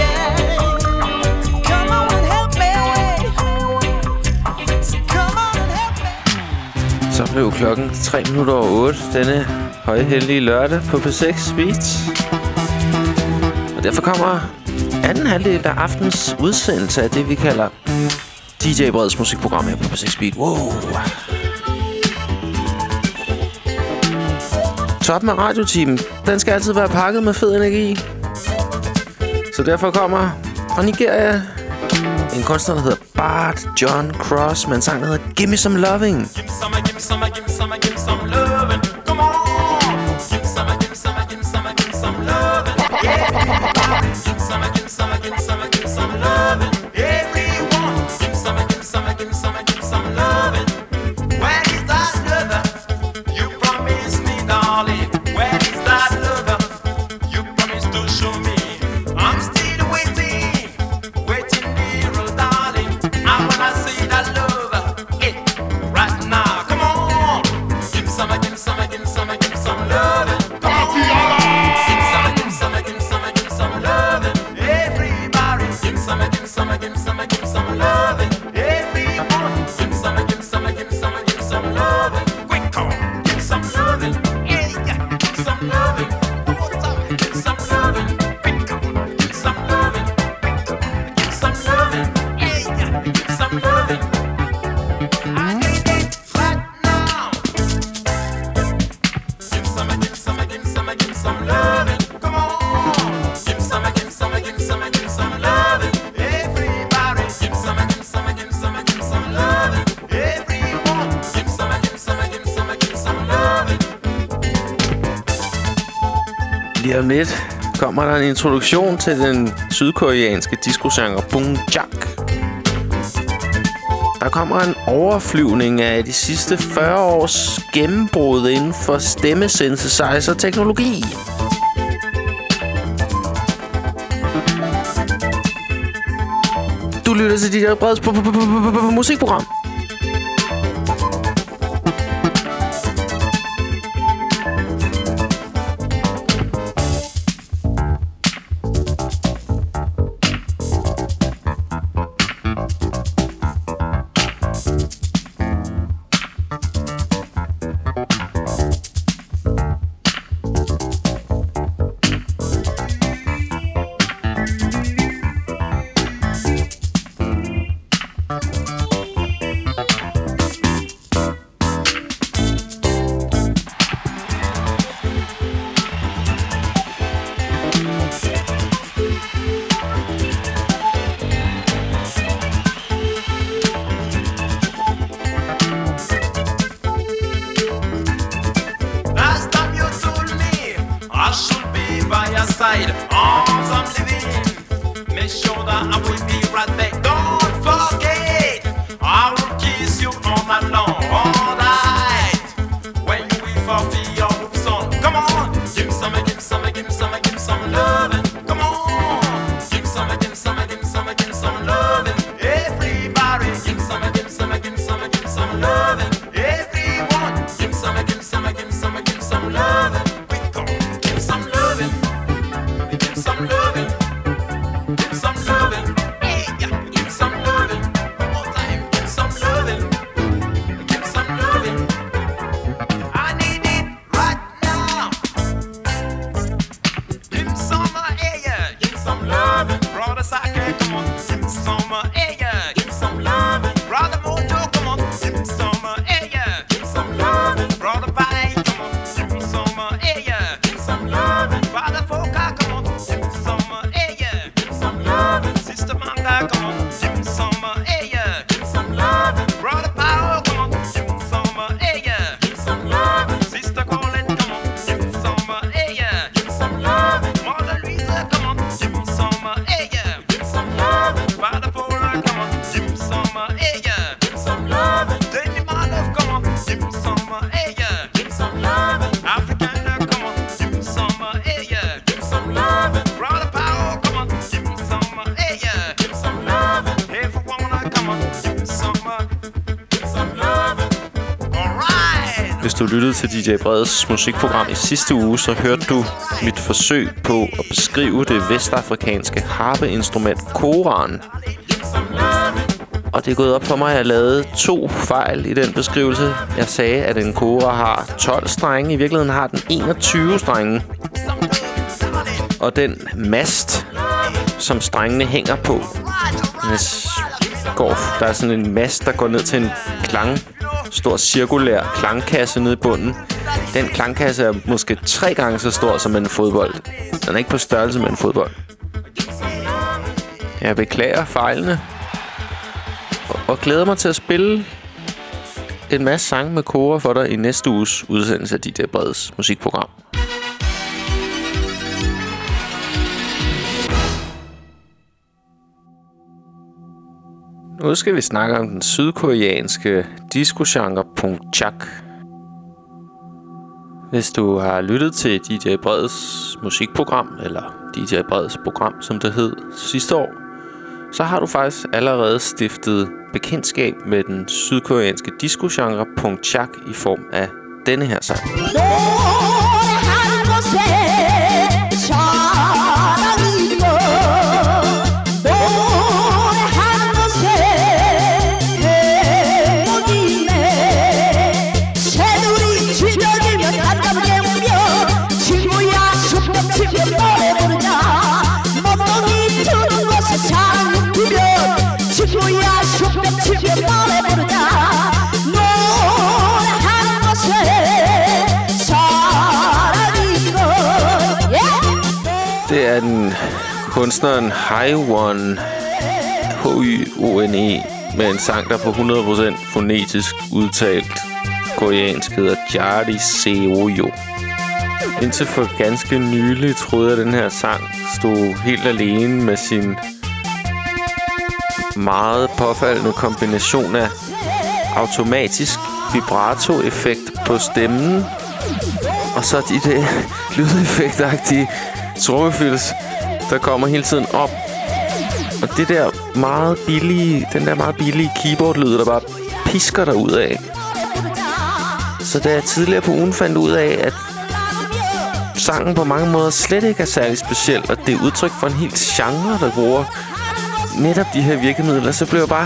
Så blev klokken tre minutter over otte denne højhellige lørdag på P seks Beat. Og derfor kommer anden halvdel af aftens udsendelse af det, vi kalder D J Breds musikprogram her på P seks Beat. Wow! Toppen af radioteamen, den skal altid være pakket med fed energi. Så derfor kommer fra Nigeria en kunstner, der hedder Bart John Cross, med en sang, der hedder Give Me Some Loving. Give me some, give me some, give me some, give me some loving. Come on. Give me some, give me some, give me some, give me some loving. Yeah. Give me some, give me some, give me some, give me some loving. Everyone. Give me some, give me some, give me some, give me some loving. Where is that lover? You promised me, darling. Where is that lover? You promised to show me. I'm still waiting, waiting, dear darling. I wanna see that lover. Hey, right now, come on. Give me some, give me Lige om lidt kommer der en introduktion til den sydkoreanske discogenre Bunjak. Der kommer en overflyvning af de sidste fyrre års gennembrud inden for stemmesynthesizer-teknologi. Du lytter til D J Breds musikprogram. Hvis du lyttede til D J Breds musikprogram i sidste uge, så hørte du mit forsøg på at beskrive det vestafrikanske harpeinstrument koraen. Og det er gået op for mig, at jeg lavede to fejl i den beskrivelse. Jeg sagde, at en kora har tolv strenge. I virkeligheden har den enogtyve strenge. Og den mast, som strengene hænger på, går, der er sådan en mast, der går ned til en klang, stor cirkulær klangkasse nede i bunden. Den klangkasse er måske tre gange så stor som en fodbold. Den er ikke på størrelse med en fodbold. Jeg beklager fejlene. Og glæder mig til at spille en masse sange med kora for dig i næste uges udsendelse af D J Breds musikprogram. Nu skal vi snakke om den sydkoreanske discogenre Bunjak. Hvis du har lyttet til D J Breds musikprogram, eller D J Breds program, som det hed sidste år, så har du faktisk allerede stiftet bekendtskab med den sydkoreanske discogenre Bunjak i form af denne her sang. Det er den kunstneren Haewon, H Y O N E, med en sang, der på hundrede procent fonetisk udtalt koreansk hedder Jari Seoyo. Indtil for ganske nylig troede jeg, at den her sang stod helt alene med sin meget påfaldende kombination af automatisk vibrato-effekt på stemmen og så de der lydeffektagtige trommefils, der kommer hele tiden op. Og det der meget billige, den der meget billige keyboard-lyd, der bare pisker der ud af. Så da jeg tidligere på ugen fandt ud af, at sangen på mange måder slet ikke er særlig speciel, og det er udtryk for en hel genre, der bruger netop de her virkemidler, så blev jeg bare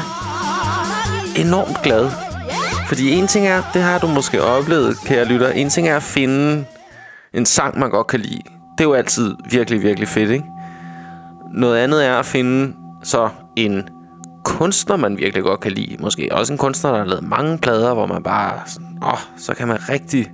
enormt glad. Fordi en ting er, det har du måske oplevet, kære lytter, en ting er at finde en sang, man godt kan lide. Det er jo altid virkelig, virkelig fedt, ikke? Noget andet er at finde så en kunstner, man virkelig godt kan lide. Måske også en kunstner, der har lavet mange plader, hvor man bare sådan, åh, så kan man rigtig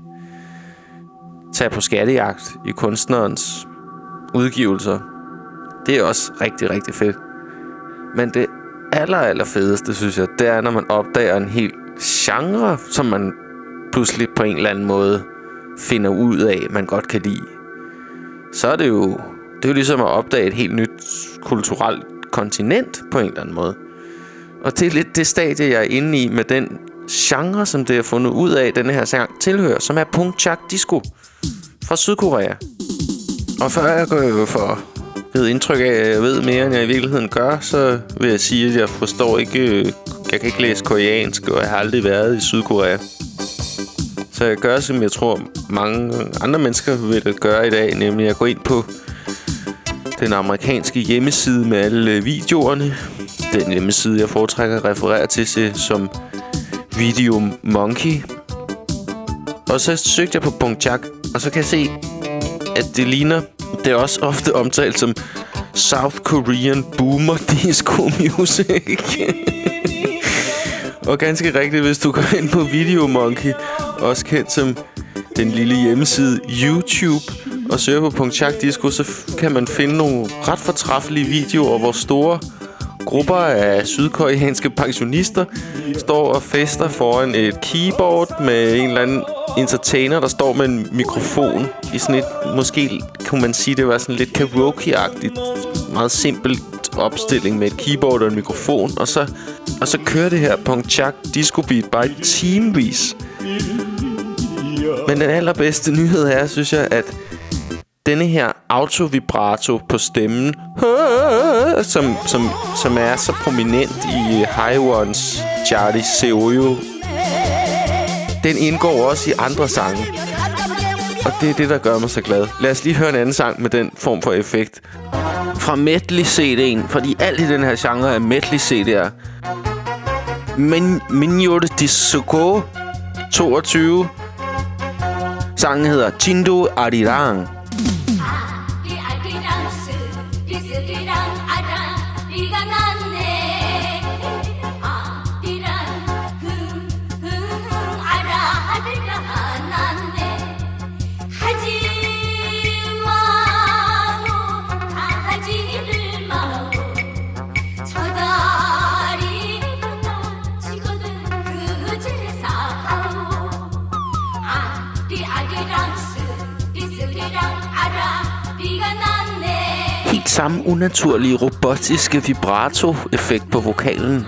tage på skattejagt i kunstnerens udgivelser. Det er også rigtig, rigtig fedt. Men det aller, aller fedeste, synes jeg, det er, når man opdager en hel genre, som man pludselig på en eller anden måde finder ud af, man godt kan lide. Så er det jo, det er jo ligesom at opdage et helt nyt kulturelt kontinent på en eller anden måde. Og det er lidt det stadie, jeg er inde i med den genre, som det er fundet ud af, denne her sang tilhører, som er Pungchak Disco fra Sydkorea. Og før jeg går for ved indtryk af, at jeg ved mere, end jeg i virkeligheden gør, så vil jeg sige, at jeg forstår ikke, jeg kan ikke læse koreansk, og jeg har aldrig været i Sydkorea. Så jeg gør, som jeg tror mange andre mennesker vil gøre i dag, nemlig at gå ind på den amerikanske hjemmeside med alle videoerne. Den hjemmeside, jeg foretrækker at referere til sig som Video Monkey. Og så søgte jeg på Pungchak, og så kan jeg se, at det ligner, det er også ofte omtalt som South Korean Boomer Disco Music. Og ganske rigtigt, hvis du går ind på Video Monkey, også kendt som den lille hjemmeside YouTube, og søger på Pungchak Disco, så kan man finde nogle ret fortræffelige videoer, hvor store grupper af sydkoreanske pensionister står og fester foran et keyboard med en eller anden entertainer, der står med en mikrofon i sådan et, måske kunne man sige, det var sådan lidt karaoke-agtigt, meget simpelt opstilling med et keyboard og en mikrofon, og så, og så kører det her Pungchak Disco Beat bare i timevis. Men den allerbedste nyhed er, synes jeg, at denne her autovibrato på stemmen, som, som, som er så prominent i Haiwons Charlie Seoyo, den indgår også i andre sange. Og det er det, der gør mig så glad. Lad os lige høre en anden sang med den form for effekt. Fra medley-C D'en, fordi alt i den her genre er medley-C D'er. Men Minyor Disco toogtyve. Sangen hedder Jindu Arirang. Helt samme unaturlige robotiske vibrato-effekt på vokalen.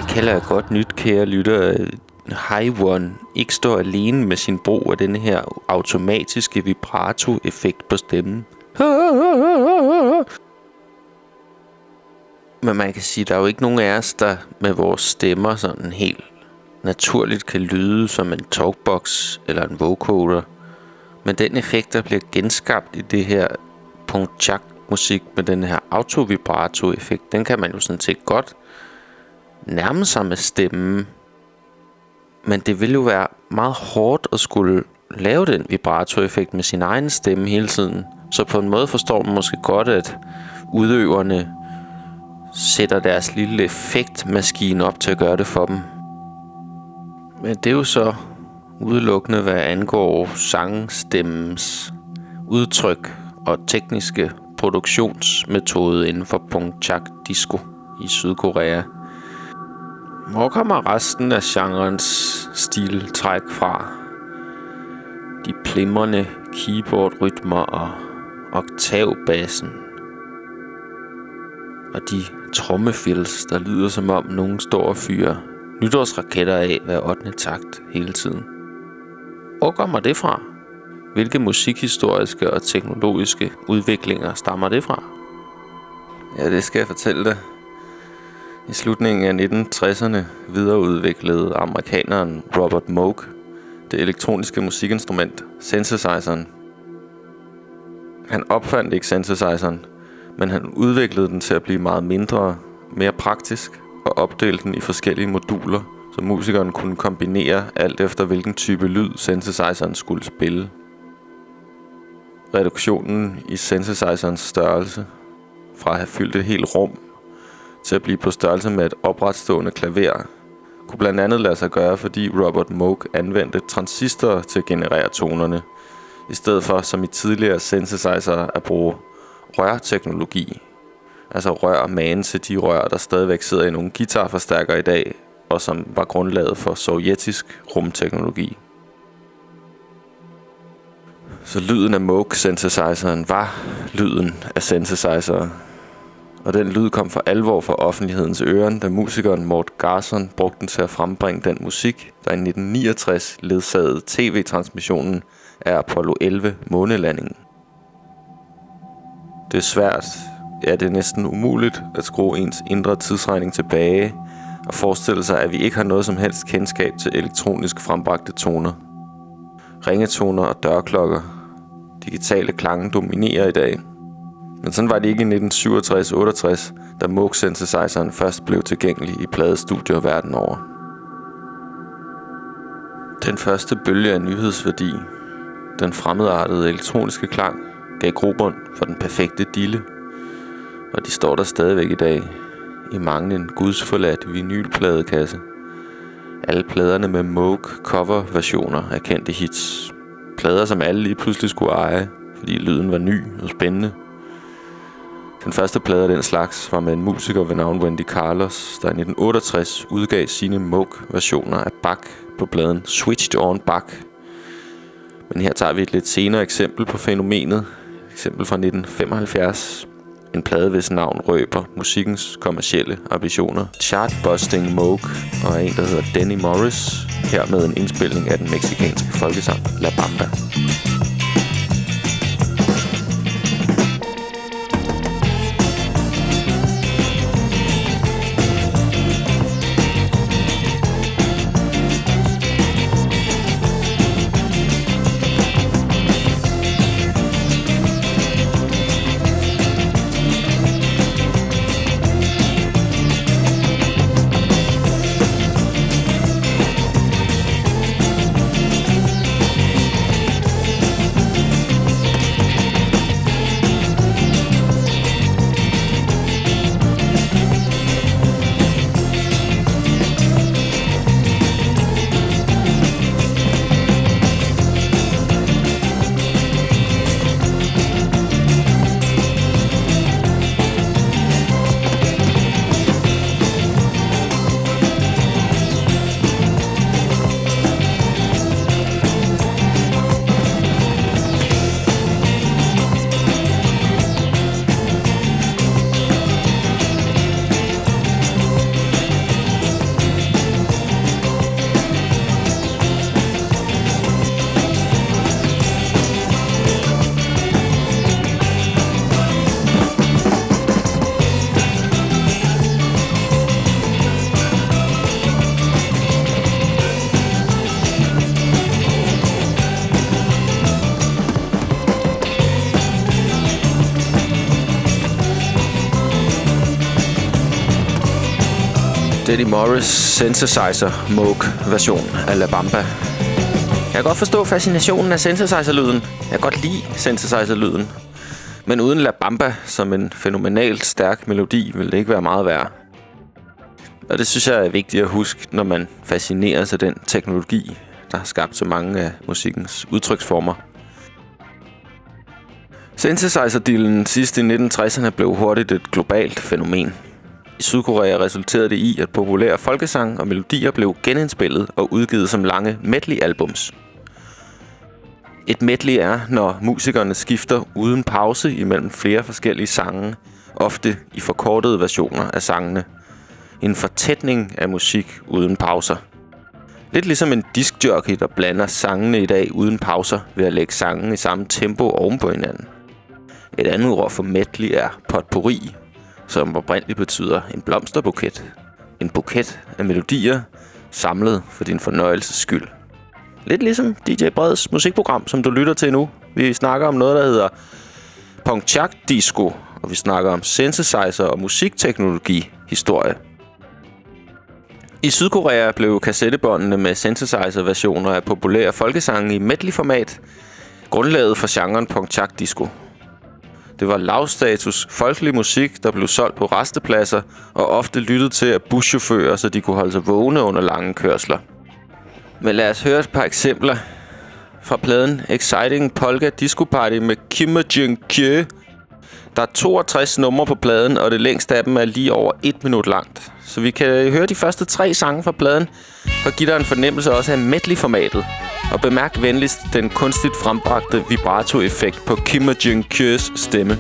kalder jeg godt nyt, kære lytter. Hi-One ikke står alene med sin brug af denne her automatiske vibrato-effekt på stemmen. Men man kan sige, at der er jo ikke nogen af os, der med vores stemmer sådan helt naturligt kan lyde som en talkbox eller en vocoder. Men den effekt, der bliver genskabt i det her punkt-chak-musik med den her auto-vibrato-effekt, den kan man jo sådan set godt nærme sig med stemmen. Men det vil jo være meget hårdt at skulle lave den vibrato-effekt med sin egen stemme hele tiden. Så på en måde forstår man måske godt, at udøverne sætter deres lille effektmaskine op til at gøre det for dem. Men det er jo så udelukkende, hvad angår sangstemmens udtryk og tekniske produktionsmetode inden for punkt-chak disco i Sydkorea. Hvor kommer resten af genrens stiltræk fra? De plimrende keyboardrytmer og oktavbassen. Og de trommefills, der lyder som om nogen står og fyrer nytårsraketter af hver ottende takt hele tiden. Hvor kommer det fra? Hvilke musikhistoriske og teknologiske udviklinger stammer det fra? Ja, det skal jeg fortælle dig. I slutningen af nitten tresserne videreudviklede amerikaneren Robert Moog det elektroniske musikinstrument synthesizeren. Han opfandt ikke synthesizeren, men han udviklede den til at blive meget mindre, mere praktisk og opdelte den i forskellige moduler, så musikeren kunne kombinere alt efter hvilken type lyd synthesizeren skulle spille. Reduktionen i synthesizerens størrelse, fra at have fyldt et helt rum til at blive på størrelse med et opretstående klaver, kunne blandt andet lade sig gøre, fordi Robert Moog anvendte transistorer til at generere tonerne, i stedet for som i tidligere synthesizer at bruge rørteknologi. Altså rør magen til de rør, der stadigvæk sidder i nogle guitarforstærkere i dag, og som var grundlaget for sovjetisk rumteknologi. Så lyden af Moog-synthesizeren var lyden af synthesizer. Og den lyd kom for alvor fra offentlighedens øren, da musikeren Mort Garson brugte den til at frembringe den musik, der i nitten niogtres ledsagede tv-transmissionen af Apollo elleve månelandingen. Det er svært, ja det er næsten umuligt at skrue ens indre tidsregning tilbage og forestille sig, at vi ikke har noget som helst kendskab til elektronisk frembragte toner. Ringetoner og dørklokker, digitale klange dominerer i dag. Men sådan var det ikke i nitten syvogtres otteogtres, da Moog-synthesizeren først blev tilgængelig i pladestudier verden over. Den første bølge af nyhedsværdi, den fremmedartede elektroniske klang, gav grobund for den perfekte dille, og de står der stadigvæk i dag i manglen gudsforladt vinylpladekasse. Alle pladerne med Moog coverversioner af kendte hits. Plader, som alle lige pludselig skulle eje, fordi lyden var ny og spændende. Den første plade af den slags var med en musiker ved navn Wendy Carlos, der i nitten otteogtres udgav sine Moog-versioner af Bach på pladen Switched On Bach. Men her tager vi et lidt senere eksempel på fænomenet. Et eksempel fra nitten femoghalvfjerds. En plade, hvis navn røber musikkens kommercielle ambitioner. Chartbusting Moog og en, der hedder Denny Morris. Her med en indspilning af den mexikanske folkesang La Bamba. Teddy Morris synthesizer Moog version af La Bamba. Jeg kan godt forstå fascinationen af synthesizer-lyden. Jeg kan godt lide synthesizer-lyden. Men uden La Bamba som en fænomenalt stærk melodi, vil det ikke være meget værre. Og det synes jeg er vigtigt at huske, når man fascinerer sig af den teknologi, der har skabt så mange af musikkens udtryksformer. Synthesizer-dealen sidst i nitten tresserne blev hurtigt et globalt fænomen. I Sydkorea resulterede det i, at populære folkesange og melodier blev genindspillet og udgivet som lange medley-albums. Et medley er, når musikerne skifter uden pause imellem flere forskellige sange, ofte i forkortede versioner af sangene. En fortætning af musik uden pauser. Lidt ligesom en diskjockey, der blander sangene i dag uden pauser ved at lægge sangene i samme tempo oven på hinanden. Et andet ord for medley er potpourri, som oprindeligt betyder en blomsterbuket. En buket af melodier, samlet for din fornøjelses skyld. Lidt ligesom D J Breds musikprogram, som du lytter til nu. Vi snakker om noget, der hedder Punkchak Disco, og vi snakker om synthesizer og musikteknologi historie. I Sydkorea blev kassettebåndene med synthesizer-versioner af populære folkesange i medley-format grundlaget for genren Punkchak Disco. Det var lavstatus, folkelig musik, der blev solgt på rastepladser og ofte lyttet til af buschauffører, så de kunne holde sig vågne under lange kørsler. Men lad os høre et par eksempler fra pladen Exciting Polka Disco Party med Kim Jong-kye. Der er toogtres numre på pladen, og det længste af dem er lige over et minut langt. Så vi kan høre de første tre sange fra pladen, for at give dig en fornemmelse også af medley-formatet. Og bemærk venligst den kunstigt frembragte vibrato-effekt på Kim Jong-kyes stemme.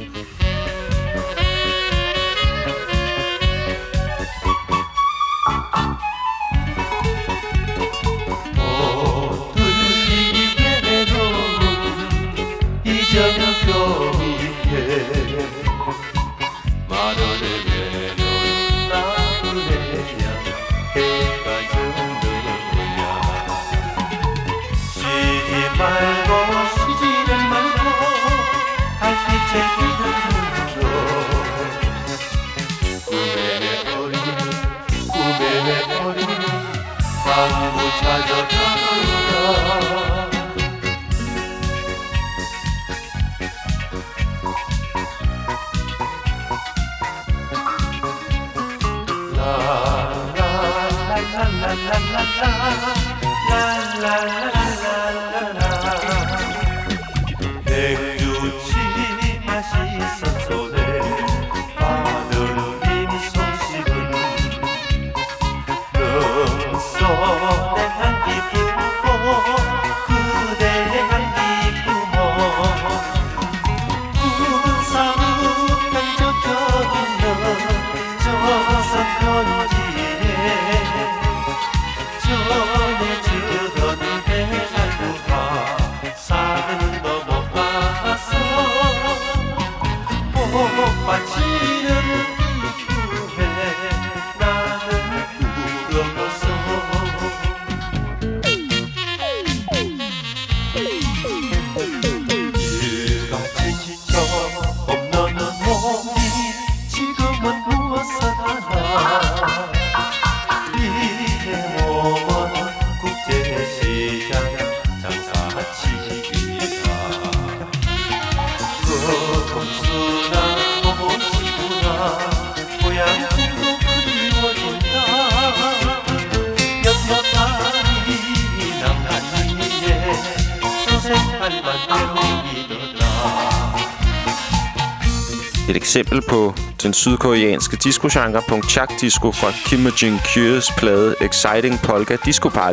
Et eksempel på den sydkoreanske disco-genre Punkchak Disco fra Kim Jong-kyes plade Exciting Polka Disco Party.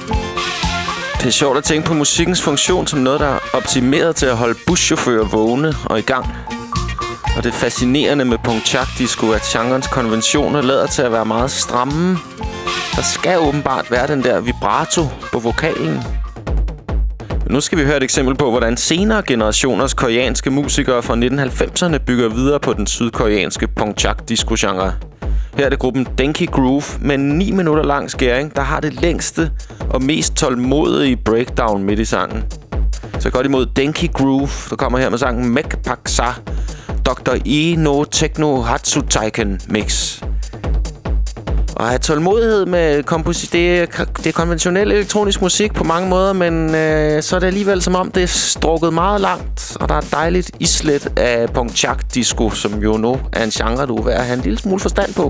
Det er sjovt at tænke på musikkens funktion som noget, der er optimeret til at holde buschauffører vågne og i gang. Og det fascinerende med Punkchak Disco, at genrens konventioner lader til at være meget stramme. Der skal åbenbart være den der vibrato på vokalen. Nu skal vi høre et eksempel på, hvordan senere generationers koreanske musikere fra nitten halvfemserne bygger videre på den sydkoreanske Punkchak Disco-genre. Her er det gruppen Denki Groove med en ni minutter lang skæring, der har det længste og mest tålmodige breakdown midt i sangen. Så godt imod Denki Groove, der kommer her med sangen Mek Paksa, doktor E no Techno Hatsu Taiken Mix. Og have tålmodighed med komposi- det, er, det er konventionel elektronisk musik på mange måder, men øh, så er det alligevel som om, det er strukket meget langt. Og der er et dejligt islet af punk-chak-disco, som jo nu er en genre, du er værd at have en lille smule forstand på.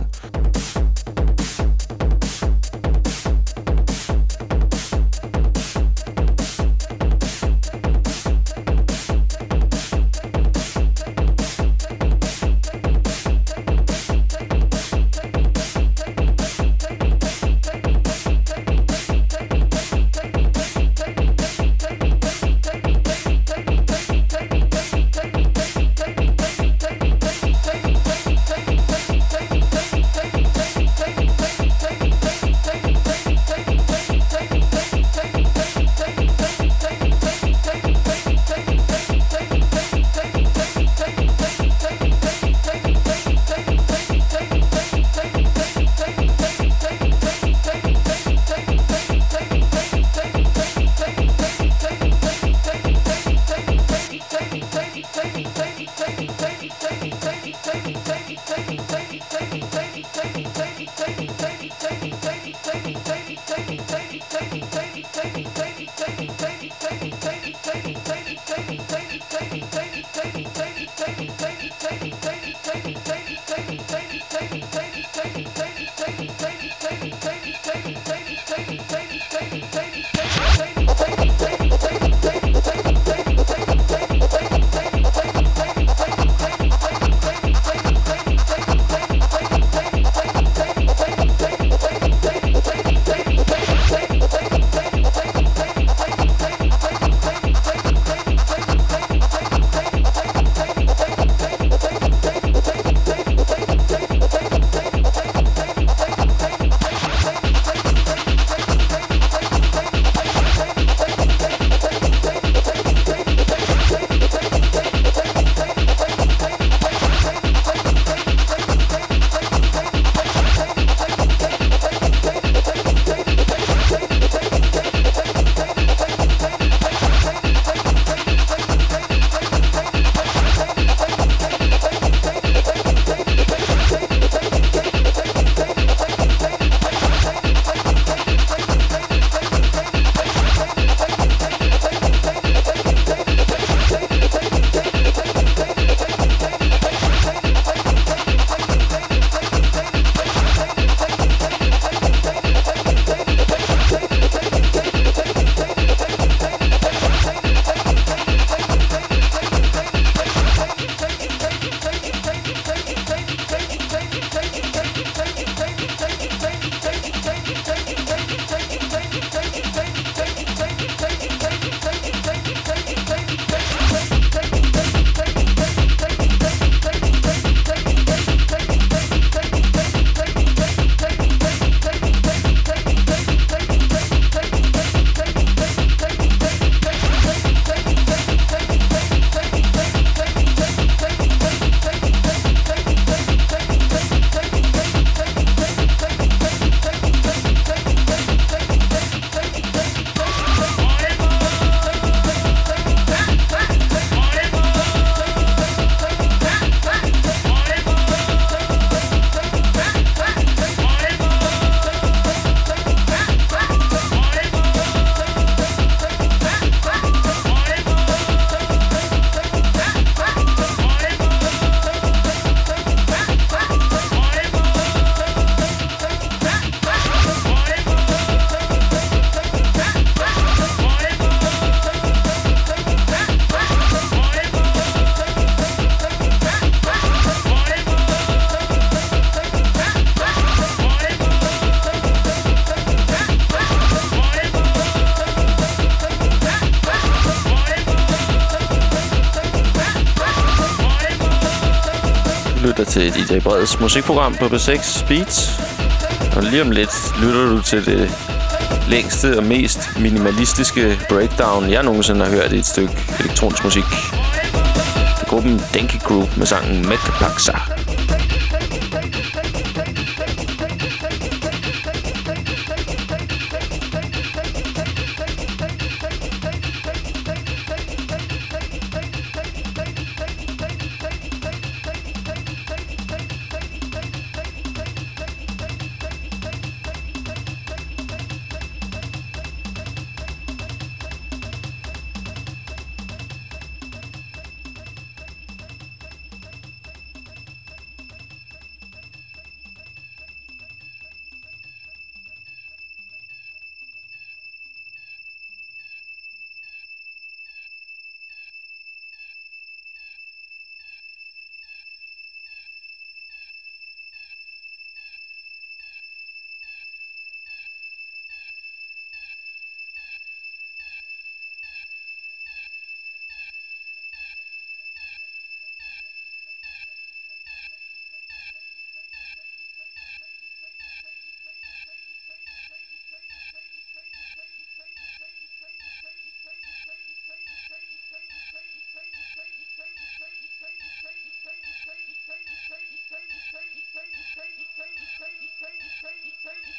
lytter til D J Breds musikprogram på B seks Beats. Og lige om lidt lytter du til det længste og mest minimalistiske breakdown, jeg nogensinde har hørt i et stykke elektronisk musik. Det er gruppen Denki Group med sangen Mekpaksa.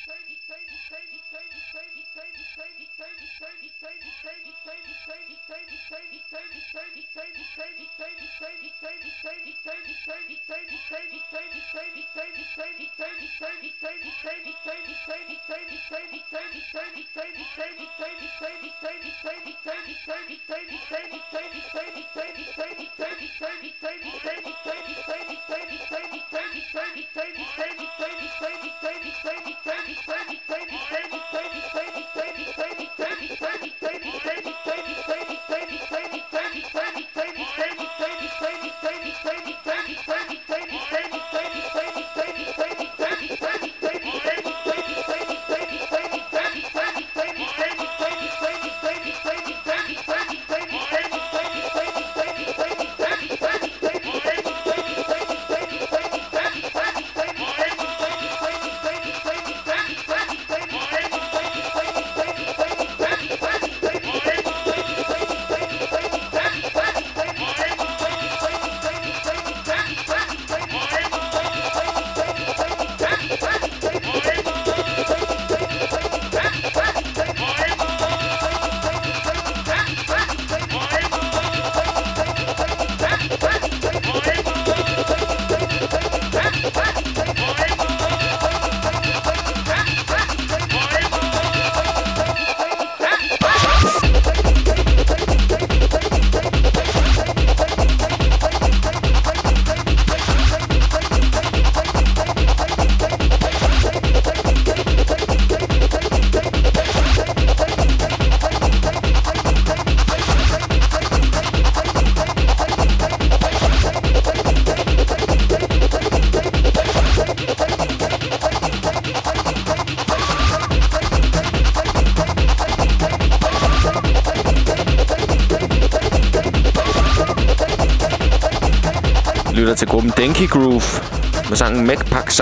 Lytter til gruppen Denki Groove med sangen Mekpaksa.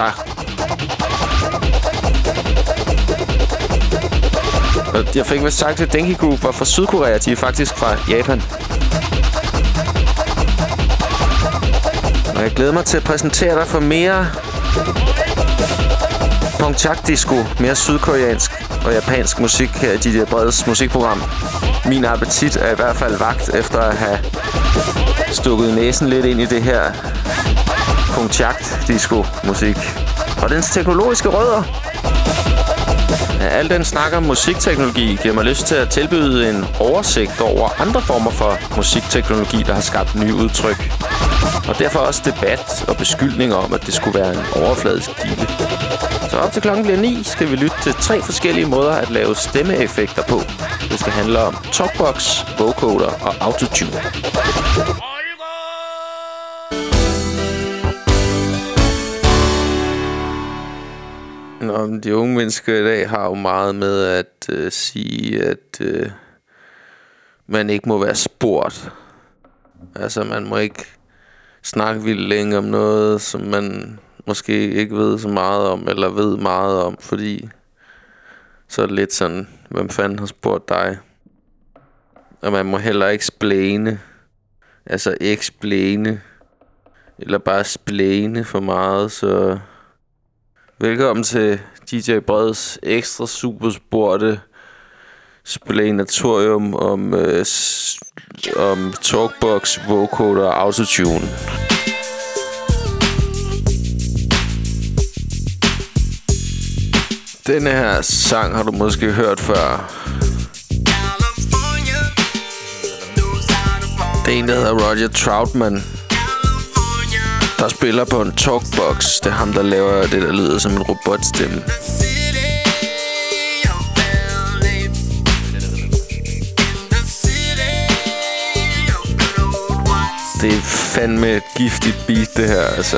Jeg fik vist sagt, at Denki Groove var fra Sydkorea. De er faktisk fra Japan. Og jeg glæder mig til at præsentere dig for mere Pongchak Disco, mere sydkoreansk og japansk musik her i D J Breds musikprogram. Min appetit er i hvert fald vakt efter at have stukket næsen lidt ind i det her Pongchak Disco musik. Og dens teknologiske rødder. Ja, al den snak om musikteknologi giver mig lyst til at tilbyde en oversigt over andre former for musikteknologi, der har skabt nye udtryk. Og derfor også debat og beskyldninger om, at det skulle være en overfladisk kilde. Så op til klokken bliver ni, skal vi lytte til tre forskellige måder at lave stemmeeffekter på. Det skal handle om talkbox, vocoder og autotune. Nå, de unge mennesker i dag har jo meget med at øh, sige, at øh, man ikke må være spurgt. Altså, man må ikke snakke vildt længe om noget, som man måske ikke ved så meget om, eller ved meget om, fordi så er det lidt sådan, hvem fanden har spurgt dig? Og man må heller ikke splæne, altså explaine, eller bare splæne for meget, så velkommen til D J Breds ekstra superspurgte splænatorium om, øh, s- om talkbox, vocoder og autotune. Denne her sang har du måske hørt før. Det er en, der hedder Roger Troutman, der spiller på en talkbox. Det er ham, der laver det, der lyder som en robotstemme. Det er fandme et giftigt beat, det her, altså.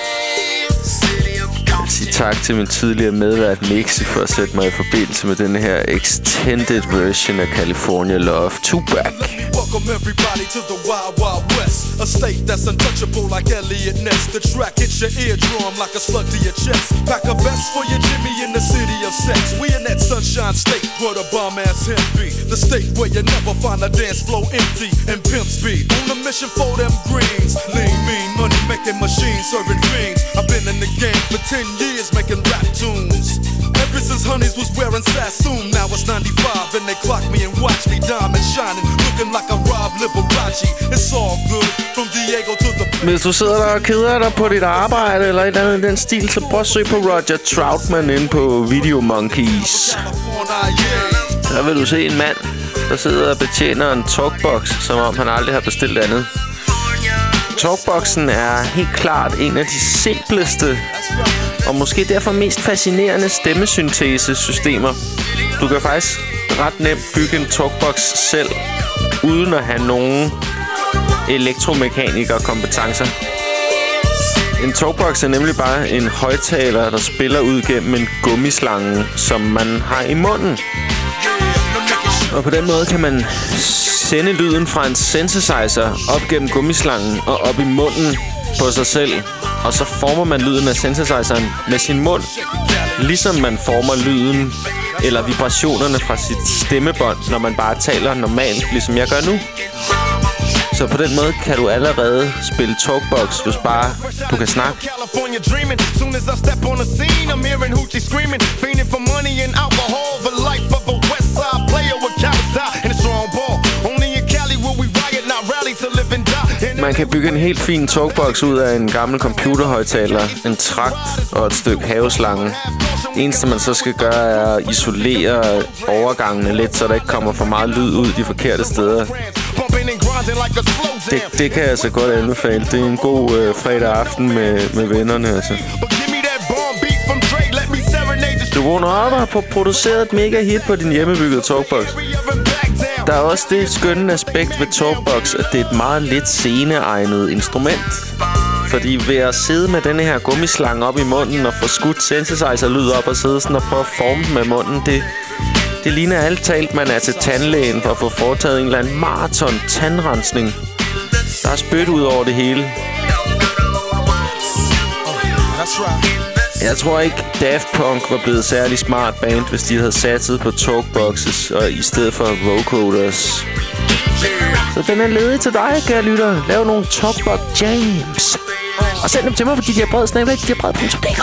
Jeg vil sige tak til min tidligere medvært Mixi for at sætte mig i forbindelse med den her extended version af California Love Tupac. Welcome everybody to the Wild Wild West. A state that's untouchable like Elliot Ness. The track hits your eardrum like a slug to your chest. Pack a vest for your Jimmy in the city of sex. We in that sunshine state where the bomb ass hemp be. The state where you never find a dance floor empty and pimp speed. On a mission for them greens. Lean, mean, money making machines serving fiends. I've been in the game for ten years making rap tunes. Ever since Honeys was wearing Sassoon. Now it's ninety-five and they clock me and watch me diamond shining. Looking like a Rob Liberace. It's all good from Diego to the... Hvis du sidder der og keder dig på dit arbejde eller et eller andet i den stil, så prøv at søge på Roger Troutman inde på Video Monkeys. Der vil du se en mand, der sidder og betjener en talkbox, som om han aldrig har bestilt andet. Talkboxen er helt klart en af de simpleste og måske derfor mest fascinerende stemmesyntese-systemer. Du kan faktisk ret nemt bygge en talkbox selv, uden at have nogen elektromekaniker-kompetencer. En talkbox er nemlig bare en højttaler, der spiller ud gennem en gummislange, som man har i munden. Og på den måde kan man sende lyden fra en synthesizer op gennem gummislangen og op i munden på sig selv. Og så former man lyden af synthesizeren med sin mund, ligesom man former lyden eller vibrationerne fra sit stemmebånd, når man bare taler normalt, ligesom jeg gør nu. Så på den måde kan du allerede spille talkbox, hvis bare du kan snakke. Man kan bygge en helt fin talkbox ud af en gammel computerhøjttaler, en trakt og et stykke haveslange. Eneste man så skal gøre er at isolere overgangene lidt, så der ikke kommer for meget lyd ud de forkerte steder. Det, det kan jeg så godt anbefale. Det er en god øh, fredag aften med, med vennerne, altså. Du vågner op og har produceret et mega hit på din hjemmebyggede talkbox. Der er også det skønne aspekt ved talkbox, at det er et meget lidt sceneegnet instrument. Fordi ved at sidde med denne her gummislange op i munden og få skudt synthesizer-lyd op og sidde sådan og prøve at forme med munden, det, det ligner alt talt, man er til tandlægen for at få foretaget en eller anden maraton-tandrensning. Der er spyt ud over det hele. Jeg tror ikke, Daft Punk var blevet særlig smart band, hvis de havde satset på talkboxes og i stedet for vocoders. Så den er ledig til dig, kære lytter. Lav nogle talkbox jams. Og send dem til mig på D J Breds snabel-a D J Breds punktum d k.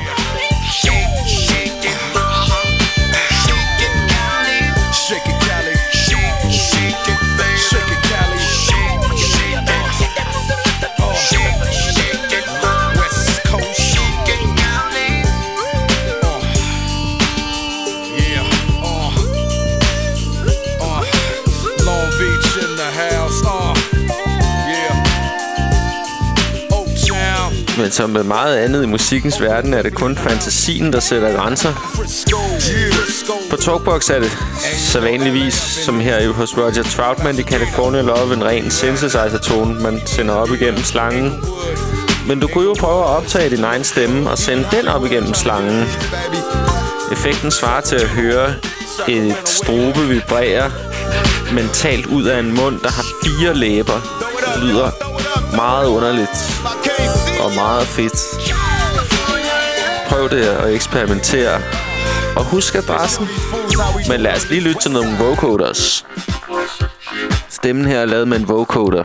Men som med meget andet i musikkens verden, er det kun fantasien, der sætter grænser. På talkbox er det så vanligvis, som her hos Roger Troutman i California Love, en ren synthesizer-tone, man sender op igennem slangen. Men du kunne jo prøve at optage din egen stemme og sende den op igennem slangen. Effekten svarer til at høre et strobe vibrere mentalt ud af en mund, der har fire læber. Det lyder meget underligt og meget fedt. Prøv det og eksperimentere. Og husk adressen. Men lad os lige lytte til nogle vocoders. Stemmen her er lavet med en vocoder.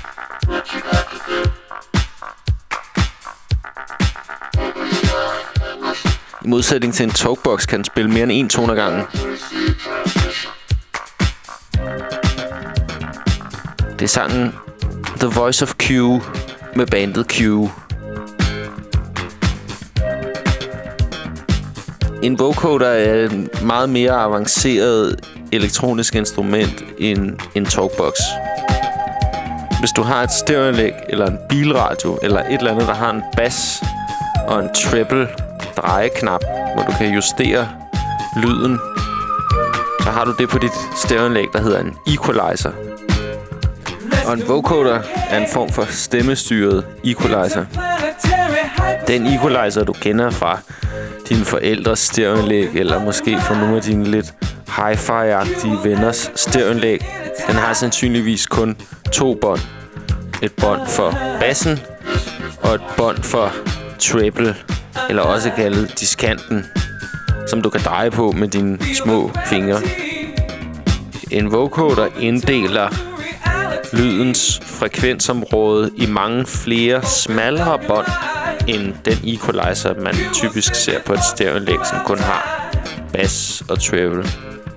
I modsætning til en talkbox kan den spille mere end en tone ad gangen. Det er sangen The Voice of Q med bandet Q. En vocoder er et meget mere avanceret elektronisk instrument end en talkbox. Hvis du har et stereoanlæg eller en bilradio eller et eller andet, der har en bass og en treble drejeknap, hvor du kan justere lyden, så har du det på dit stereoanlæg, der hedder en equalizer. Og en vocoder er en form for stemmestyret equalizer. Den equalizer, du kender fra dine forældres stereoanlæg, eller måske fra nogle af dine lidt hi-fi-agtige venners stereoanlæg, den har sandsynligvis kun to bånd. et bånd for bassen og et bånd for treble, eller også kaldet diskanten, som du kan dreje på med dine små fingre. En vocoder inddeler lydens frekvensområde i mange flere smallere bånd end den equalizer, man typisk ser på et stereoanlæg, som kun har bass og treble.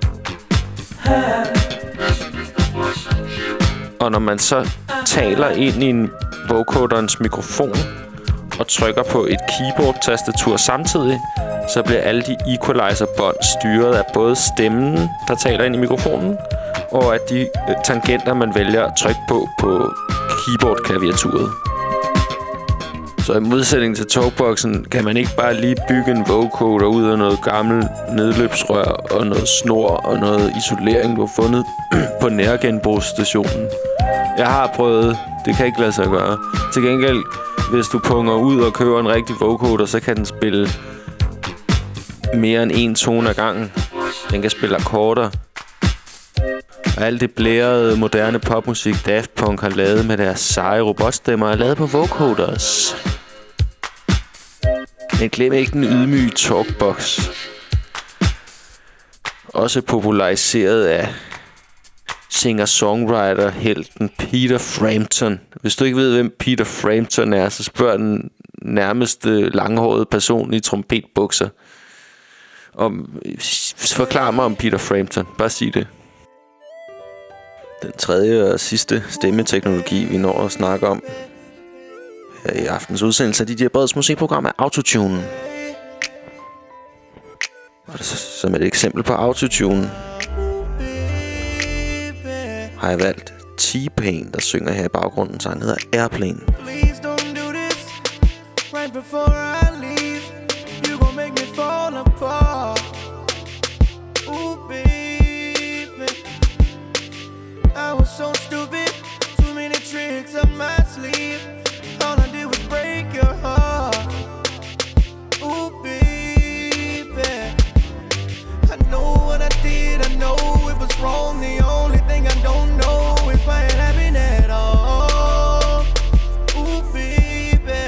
Og når man så taler ind i en vocoderens mikrofon og trykker på et keyboard-tastatur samtidig, så bliver alle de equalizer-bånd styret af både stemmen, der taler ind i mikrofonen, og af de tangenter, man vælger at trykke på på keyboard-klaviaturet. Så i modsætning til talkboxen kan man ikke bare lige bygge en vocoder ud af noget gammelt nedløbsrør og noget snor og noget isolering, du har fundet på nærgenbrugsstationen. Jeg har prøvet. Det kan ikke lade sig gøre. Til gengæld, hvis du punger ud og køber en rigtig vocoder, så kan den spille mere end en tone ad gangen. Den kan spille akkorder. Og alt det blærede, moderne popmusik, Daft Punk har lavet med deres seje robotstemmer, er lavet på vocoders. Men glem ikke den ydmyge talkbox. Også populariseret af singer-songwriter-helten Peter Frampton. Hvis du ikke ved, hvem Peter Frampton er, så spørg den nærmeste langhårede person i trompetbukser. Og forklar mig om Peter Frampton. Bare sig det. Den tredje og sidste stemmeteknologi, vi når at snakke om her i aftens udsendelse af D J Breds musikprogram, er autotune. Og som et eksempel på autotune har jeg valgt T-Pain, der synger her i baggrunden. Så han hedder Airplane. Please don't do this right before I leave. You gon' make me fall apart. Ooh, baby, I was so stupid. Too many tricks up my sleeve. All I did was break your heart. Ooh, baby, I know what I did. I know it was wrong. The only thing I don't know is why it happened at all. Ooh, baby,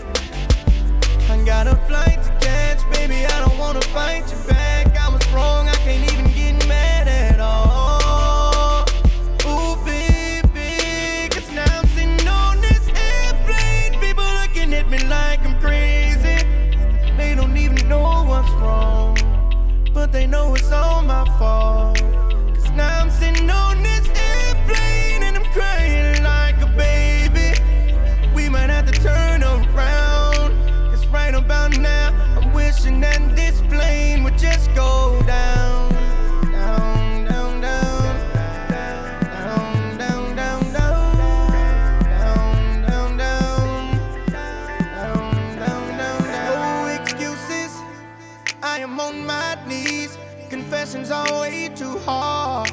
I got a flight to catch. Baby, I don't wanna fight you back. I was wrong. I can't even get mad at all. Ooh, baby, 'cause now I'm sitting on this airplane. People looking at me like I'm crazy. They don't even know what's wrong, but they know it's all my fault. 'Cause now I'm sitting on this airplane and I'm crying like a baby. We might have to turn around, 'cause right about now I'm wishing that this plane would just go down. Down, down, down. Down, down, down, down. Down, down, down. Down, down, down, down. No excuses, I am on my knees. Confessions are way too hard.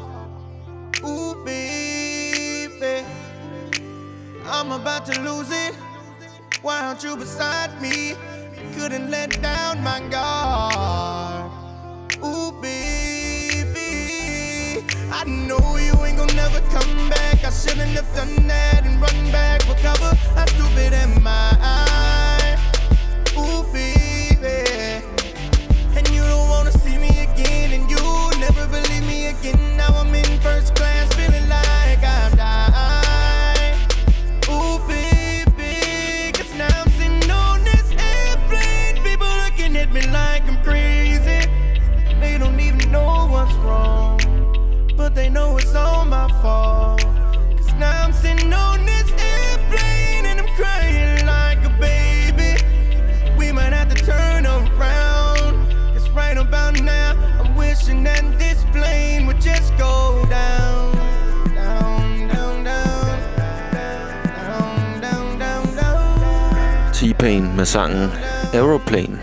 Ooh, baby, I'm about to lose it. Why aren't you beside me? Couldn't let down my guard. Ooh, baby, I know you ain't gon' never come back. I shouldn't have done that and run back for cover. How stupid am I? Ooh, baby, and you don't wanna see me again, and you never believe me again. Now I'm in first class, feeling like I've died. Ooh, baby, 'cause now I'm sitting on this airplane. People looking at me like I'm crazy. They don't even know what's wrong, but they know it's all my fault. 'Cause now I'm sitting on this airplane and I'm crying like a baby. We might have to turn around, 'cause right about now I'm wishing that this plane would just go down. Down, down, down. Down, down, down, down. T-Pain med sangen Aeroplane.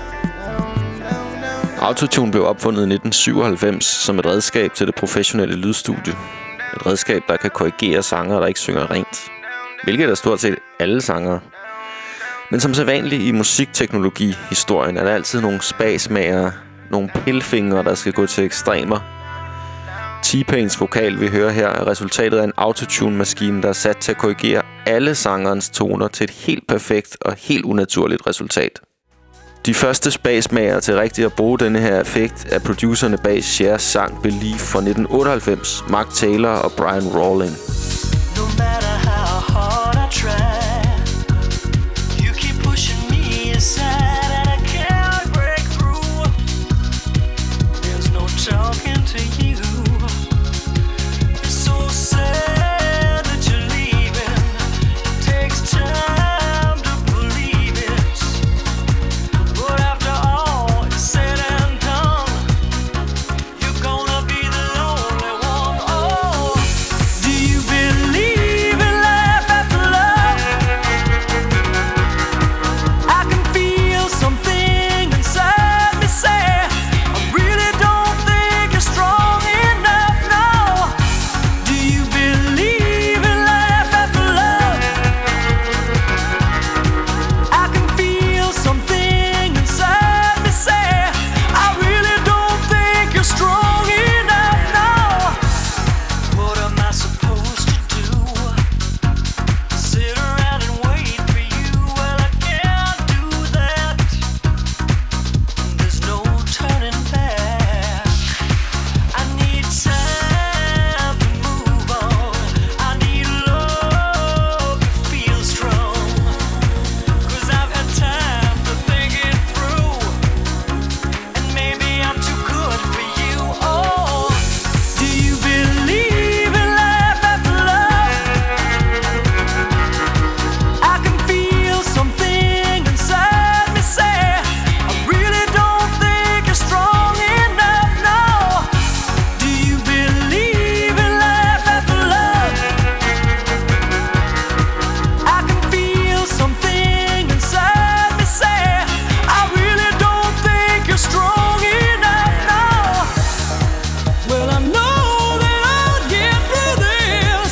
Autotune blev opfundet i nitten syvoghalvfems som et redskab til det professionelle lydstudie. Et redskab, der kan korrigere sangere, der ikke synger rent. Hvilket er stort set alle sangere. Men som sædvanligt i musikteknologi-historien er der altid nogle spasmagere, nogle pilfingre, der skal gå til ekstremer. T-Pains vokal, vi hører her, er resultatet af en autotune-maskine, der er sat til at korrigere alle sangerens toner til et helt perfekt og helt unaturligt resultat. De første spasmager til rigtigt at bruge denne her effekt er producerne bag Chers sang Believe fra nitten otteoghalvfems, Mark Taylor og Brian Rawling. No matter how hard I try, you keep pushing me aside and I can't break through. There's no talking to you. It's so sad that you're leaving. It takes time to believe it. But after all is said and done, you're gonna be the lonely one. Oh, do you believe in life after love? I can feel something inside me say, I really don't think you're strong enough now. Do you believe in life after love? I can feel something inside me say, I really don't think you're strong enough now. What am I supposed to do? Sit around and wait for you? Well, I can't do that. There's no turning back. I need time to move on. I need love to feel strong. Cause I've had time to think it through. And maybe I'm too good for you. Oh, do you believe in life after love? I can feel something inside me say, I really don't think you're strong enough now. Do you believe in life after love? I can feel something inside me say, I really don't think you're strong enough now. Well, I know that I'll get through this,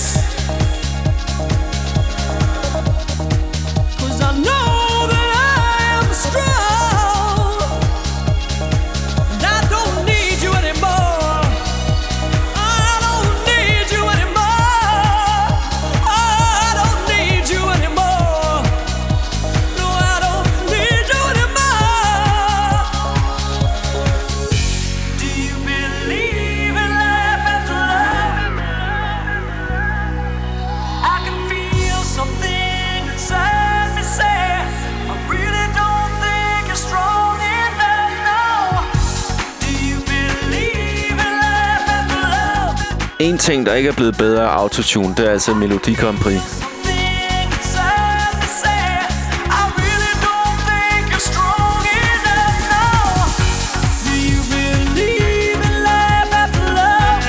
'cause I know that I am strong. And I don't need you anymore. I don't need you anymore. I don't need you anymore. No, I don't need you anymore. Do you believe in life after love? I can feel something inside me say, I really don't think you're strong enough now. Do you believe in life after love? En ting, der ikke er blevet bedre af autotune, det er altså Melodi Grand Prix. Something inside me say, I really don't think you're strong enough now. Do you believe in life after love?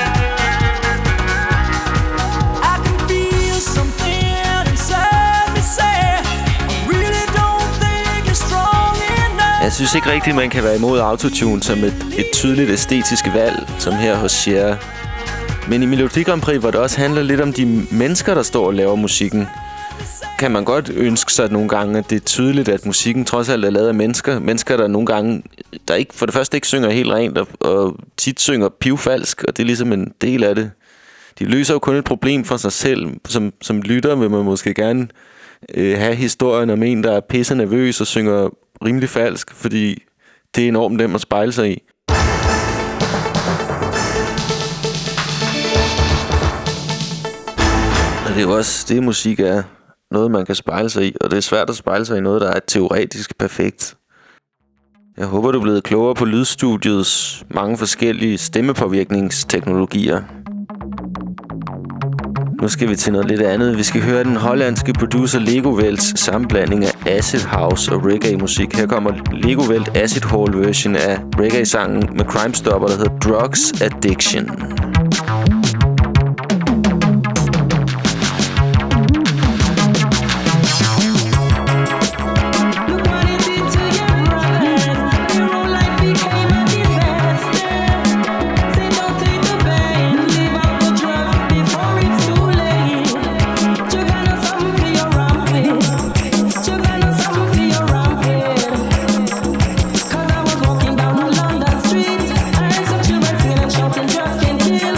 I can feel something inside me say, I really don't think you're strong enough. Jeg synes ikke rigtigt, man kan være imod autotune som et, et tydeligt æstetisk valg, som her hos Cher. Men i Melodi Grand Prix, hvor det også handler lidt om de mennesker, der står og laver musikken, kan man godt ønske sig nogle gange, at det er tydeligt, at musikken trods alt er lavet af mennesker. Mennesker, der nogle gange, der ikke, for det første ikke synger helt rent, og, og tit synger pivfalsk, og det er ligesom en del af det. De løser jo kun et problem for sig selv. Som, som lytter vil man måske gerne øh, have historien om en, der er pisse nervøs og synger rimelig falsk, fordi det er enormt nemt at spejle sig i. Og det er jo også det, musik er. Noget, man kan spejle sig i. Og det er svært at spejle sig i noget, der er teoretisk perfekt. Jeg håber, du er blevet klogere på lydstudiets mange forskellige stemmepåvirkningsteknologier. Nu skal vi til noget lidt andet. Vi skal høre den hollandske producer Legovels sammenblanding af acid house og reggae-musik. Her kommer Legovelt acid hall version af reggae-sangen med Crimestopper, der hedder Drugs Addiction. Cause I was walking down a London street, I heard some children singing and shouting, just can't kill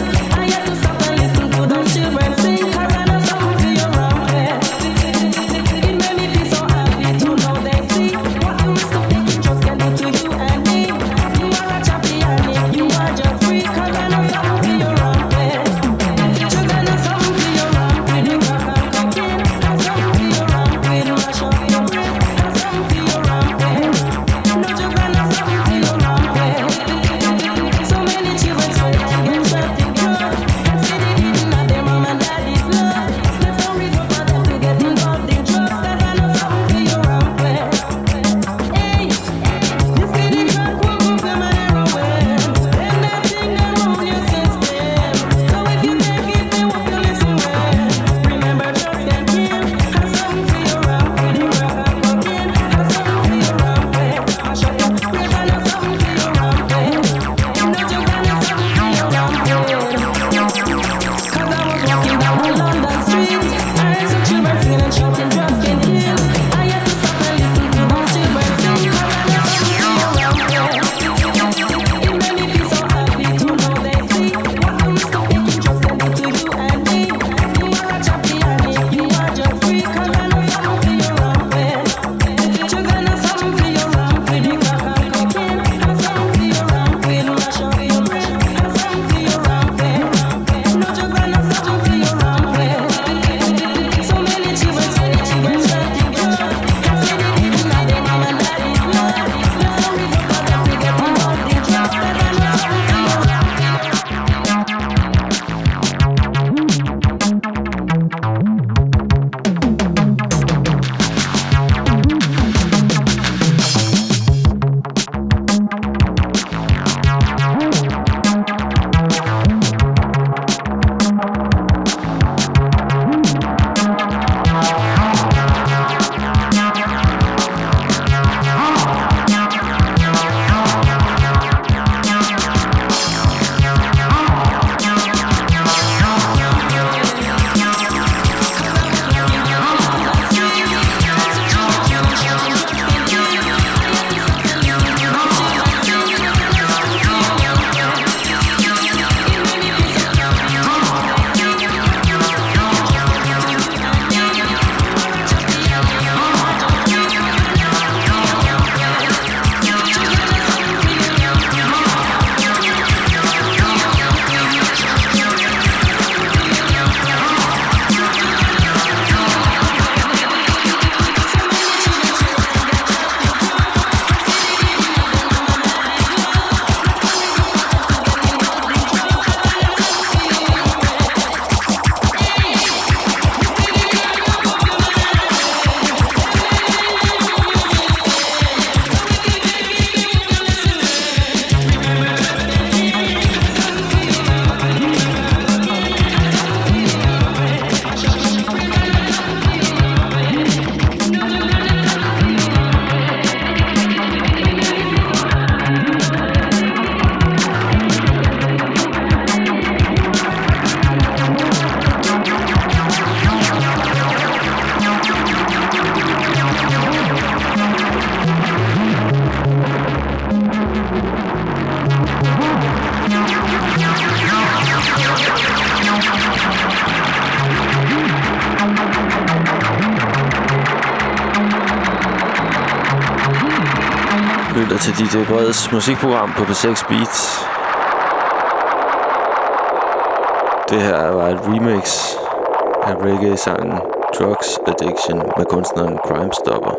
lytter til D J Breds musikprogram på P seks Beats. Det her var et remix af reggae-sangen Drugs Addiction med kunstneren Crimestopper.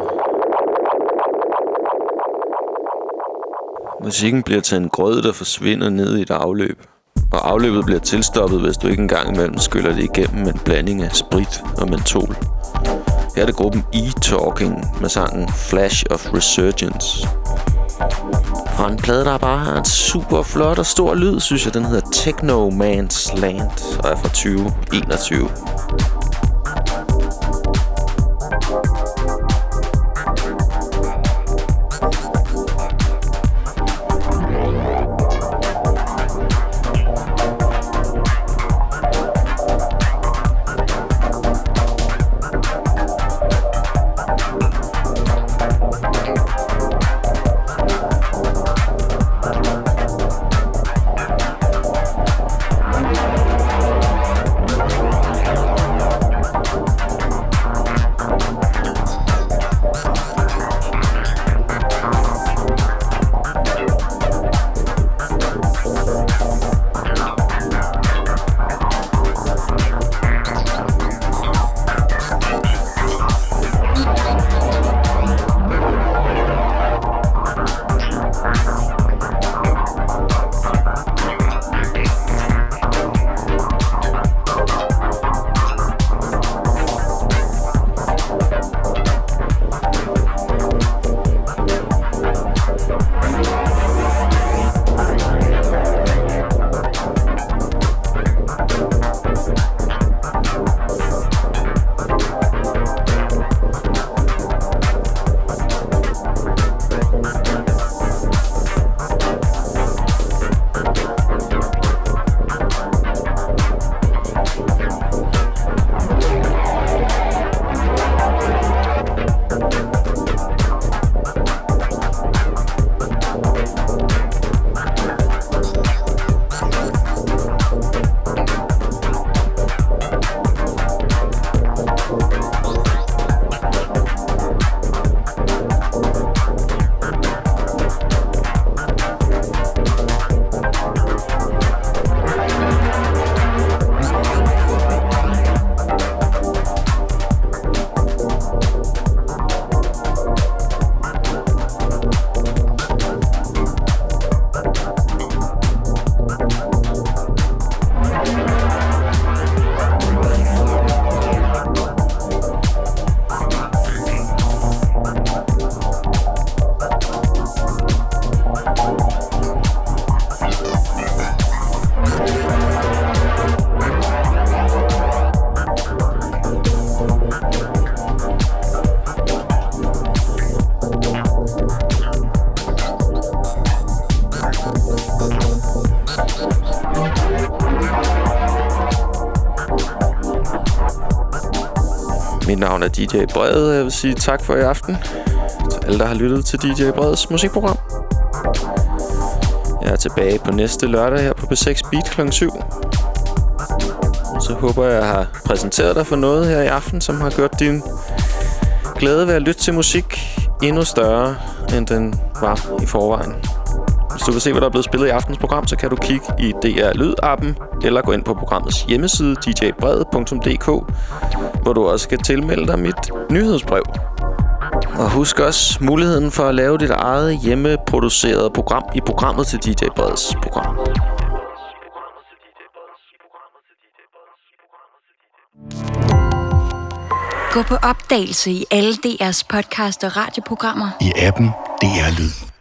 Musikken bliver til en grød, der forsvinder ned i et afløb. Og afløbet bliver tilstoppet, hvis du ikke engang imellem skyller det igennem med en blanding af sprit og mentol. Her er det gruppen E-Talking med sangen Flash of Resurgence. Fra en plade, der bare har en super flot og stor lyd, synes jeg. Den hedder Techno Man's Land og er fra tyve enogtyve. Mit navn er D J Bred, og jeg vil sige tak for i aften til alle, der har lyttet til D J Breds musikprogram. Jeg er tilbage på næste lørdag her på P seks Beat klokken syv. Så håber jeg, jeg har præsenteret dig for noget her i aften, som har gjort din glæde ved at lytte til musik endnu større, end den var i forvejen. Hvis du vil se, hvad der er blevet spillet i aftens program, så kan du kigge i D R Lyd-appen, eller gå ind på programmets hjemmeside, d j bred punktum d k, hvor du også skal tilmelde dig mit nyhedsbrev. Og husk også muligheden for at lave dit eget hjemmeproduceret program i programmet til D J Breds program. Gå på opdagelse i alle D R's podcast og radioprogrammer. I appen D R Lyd.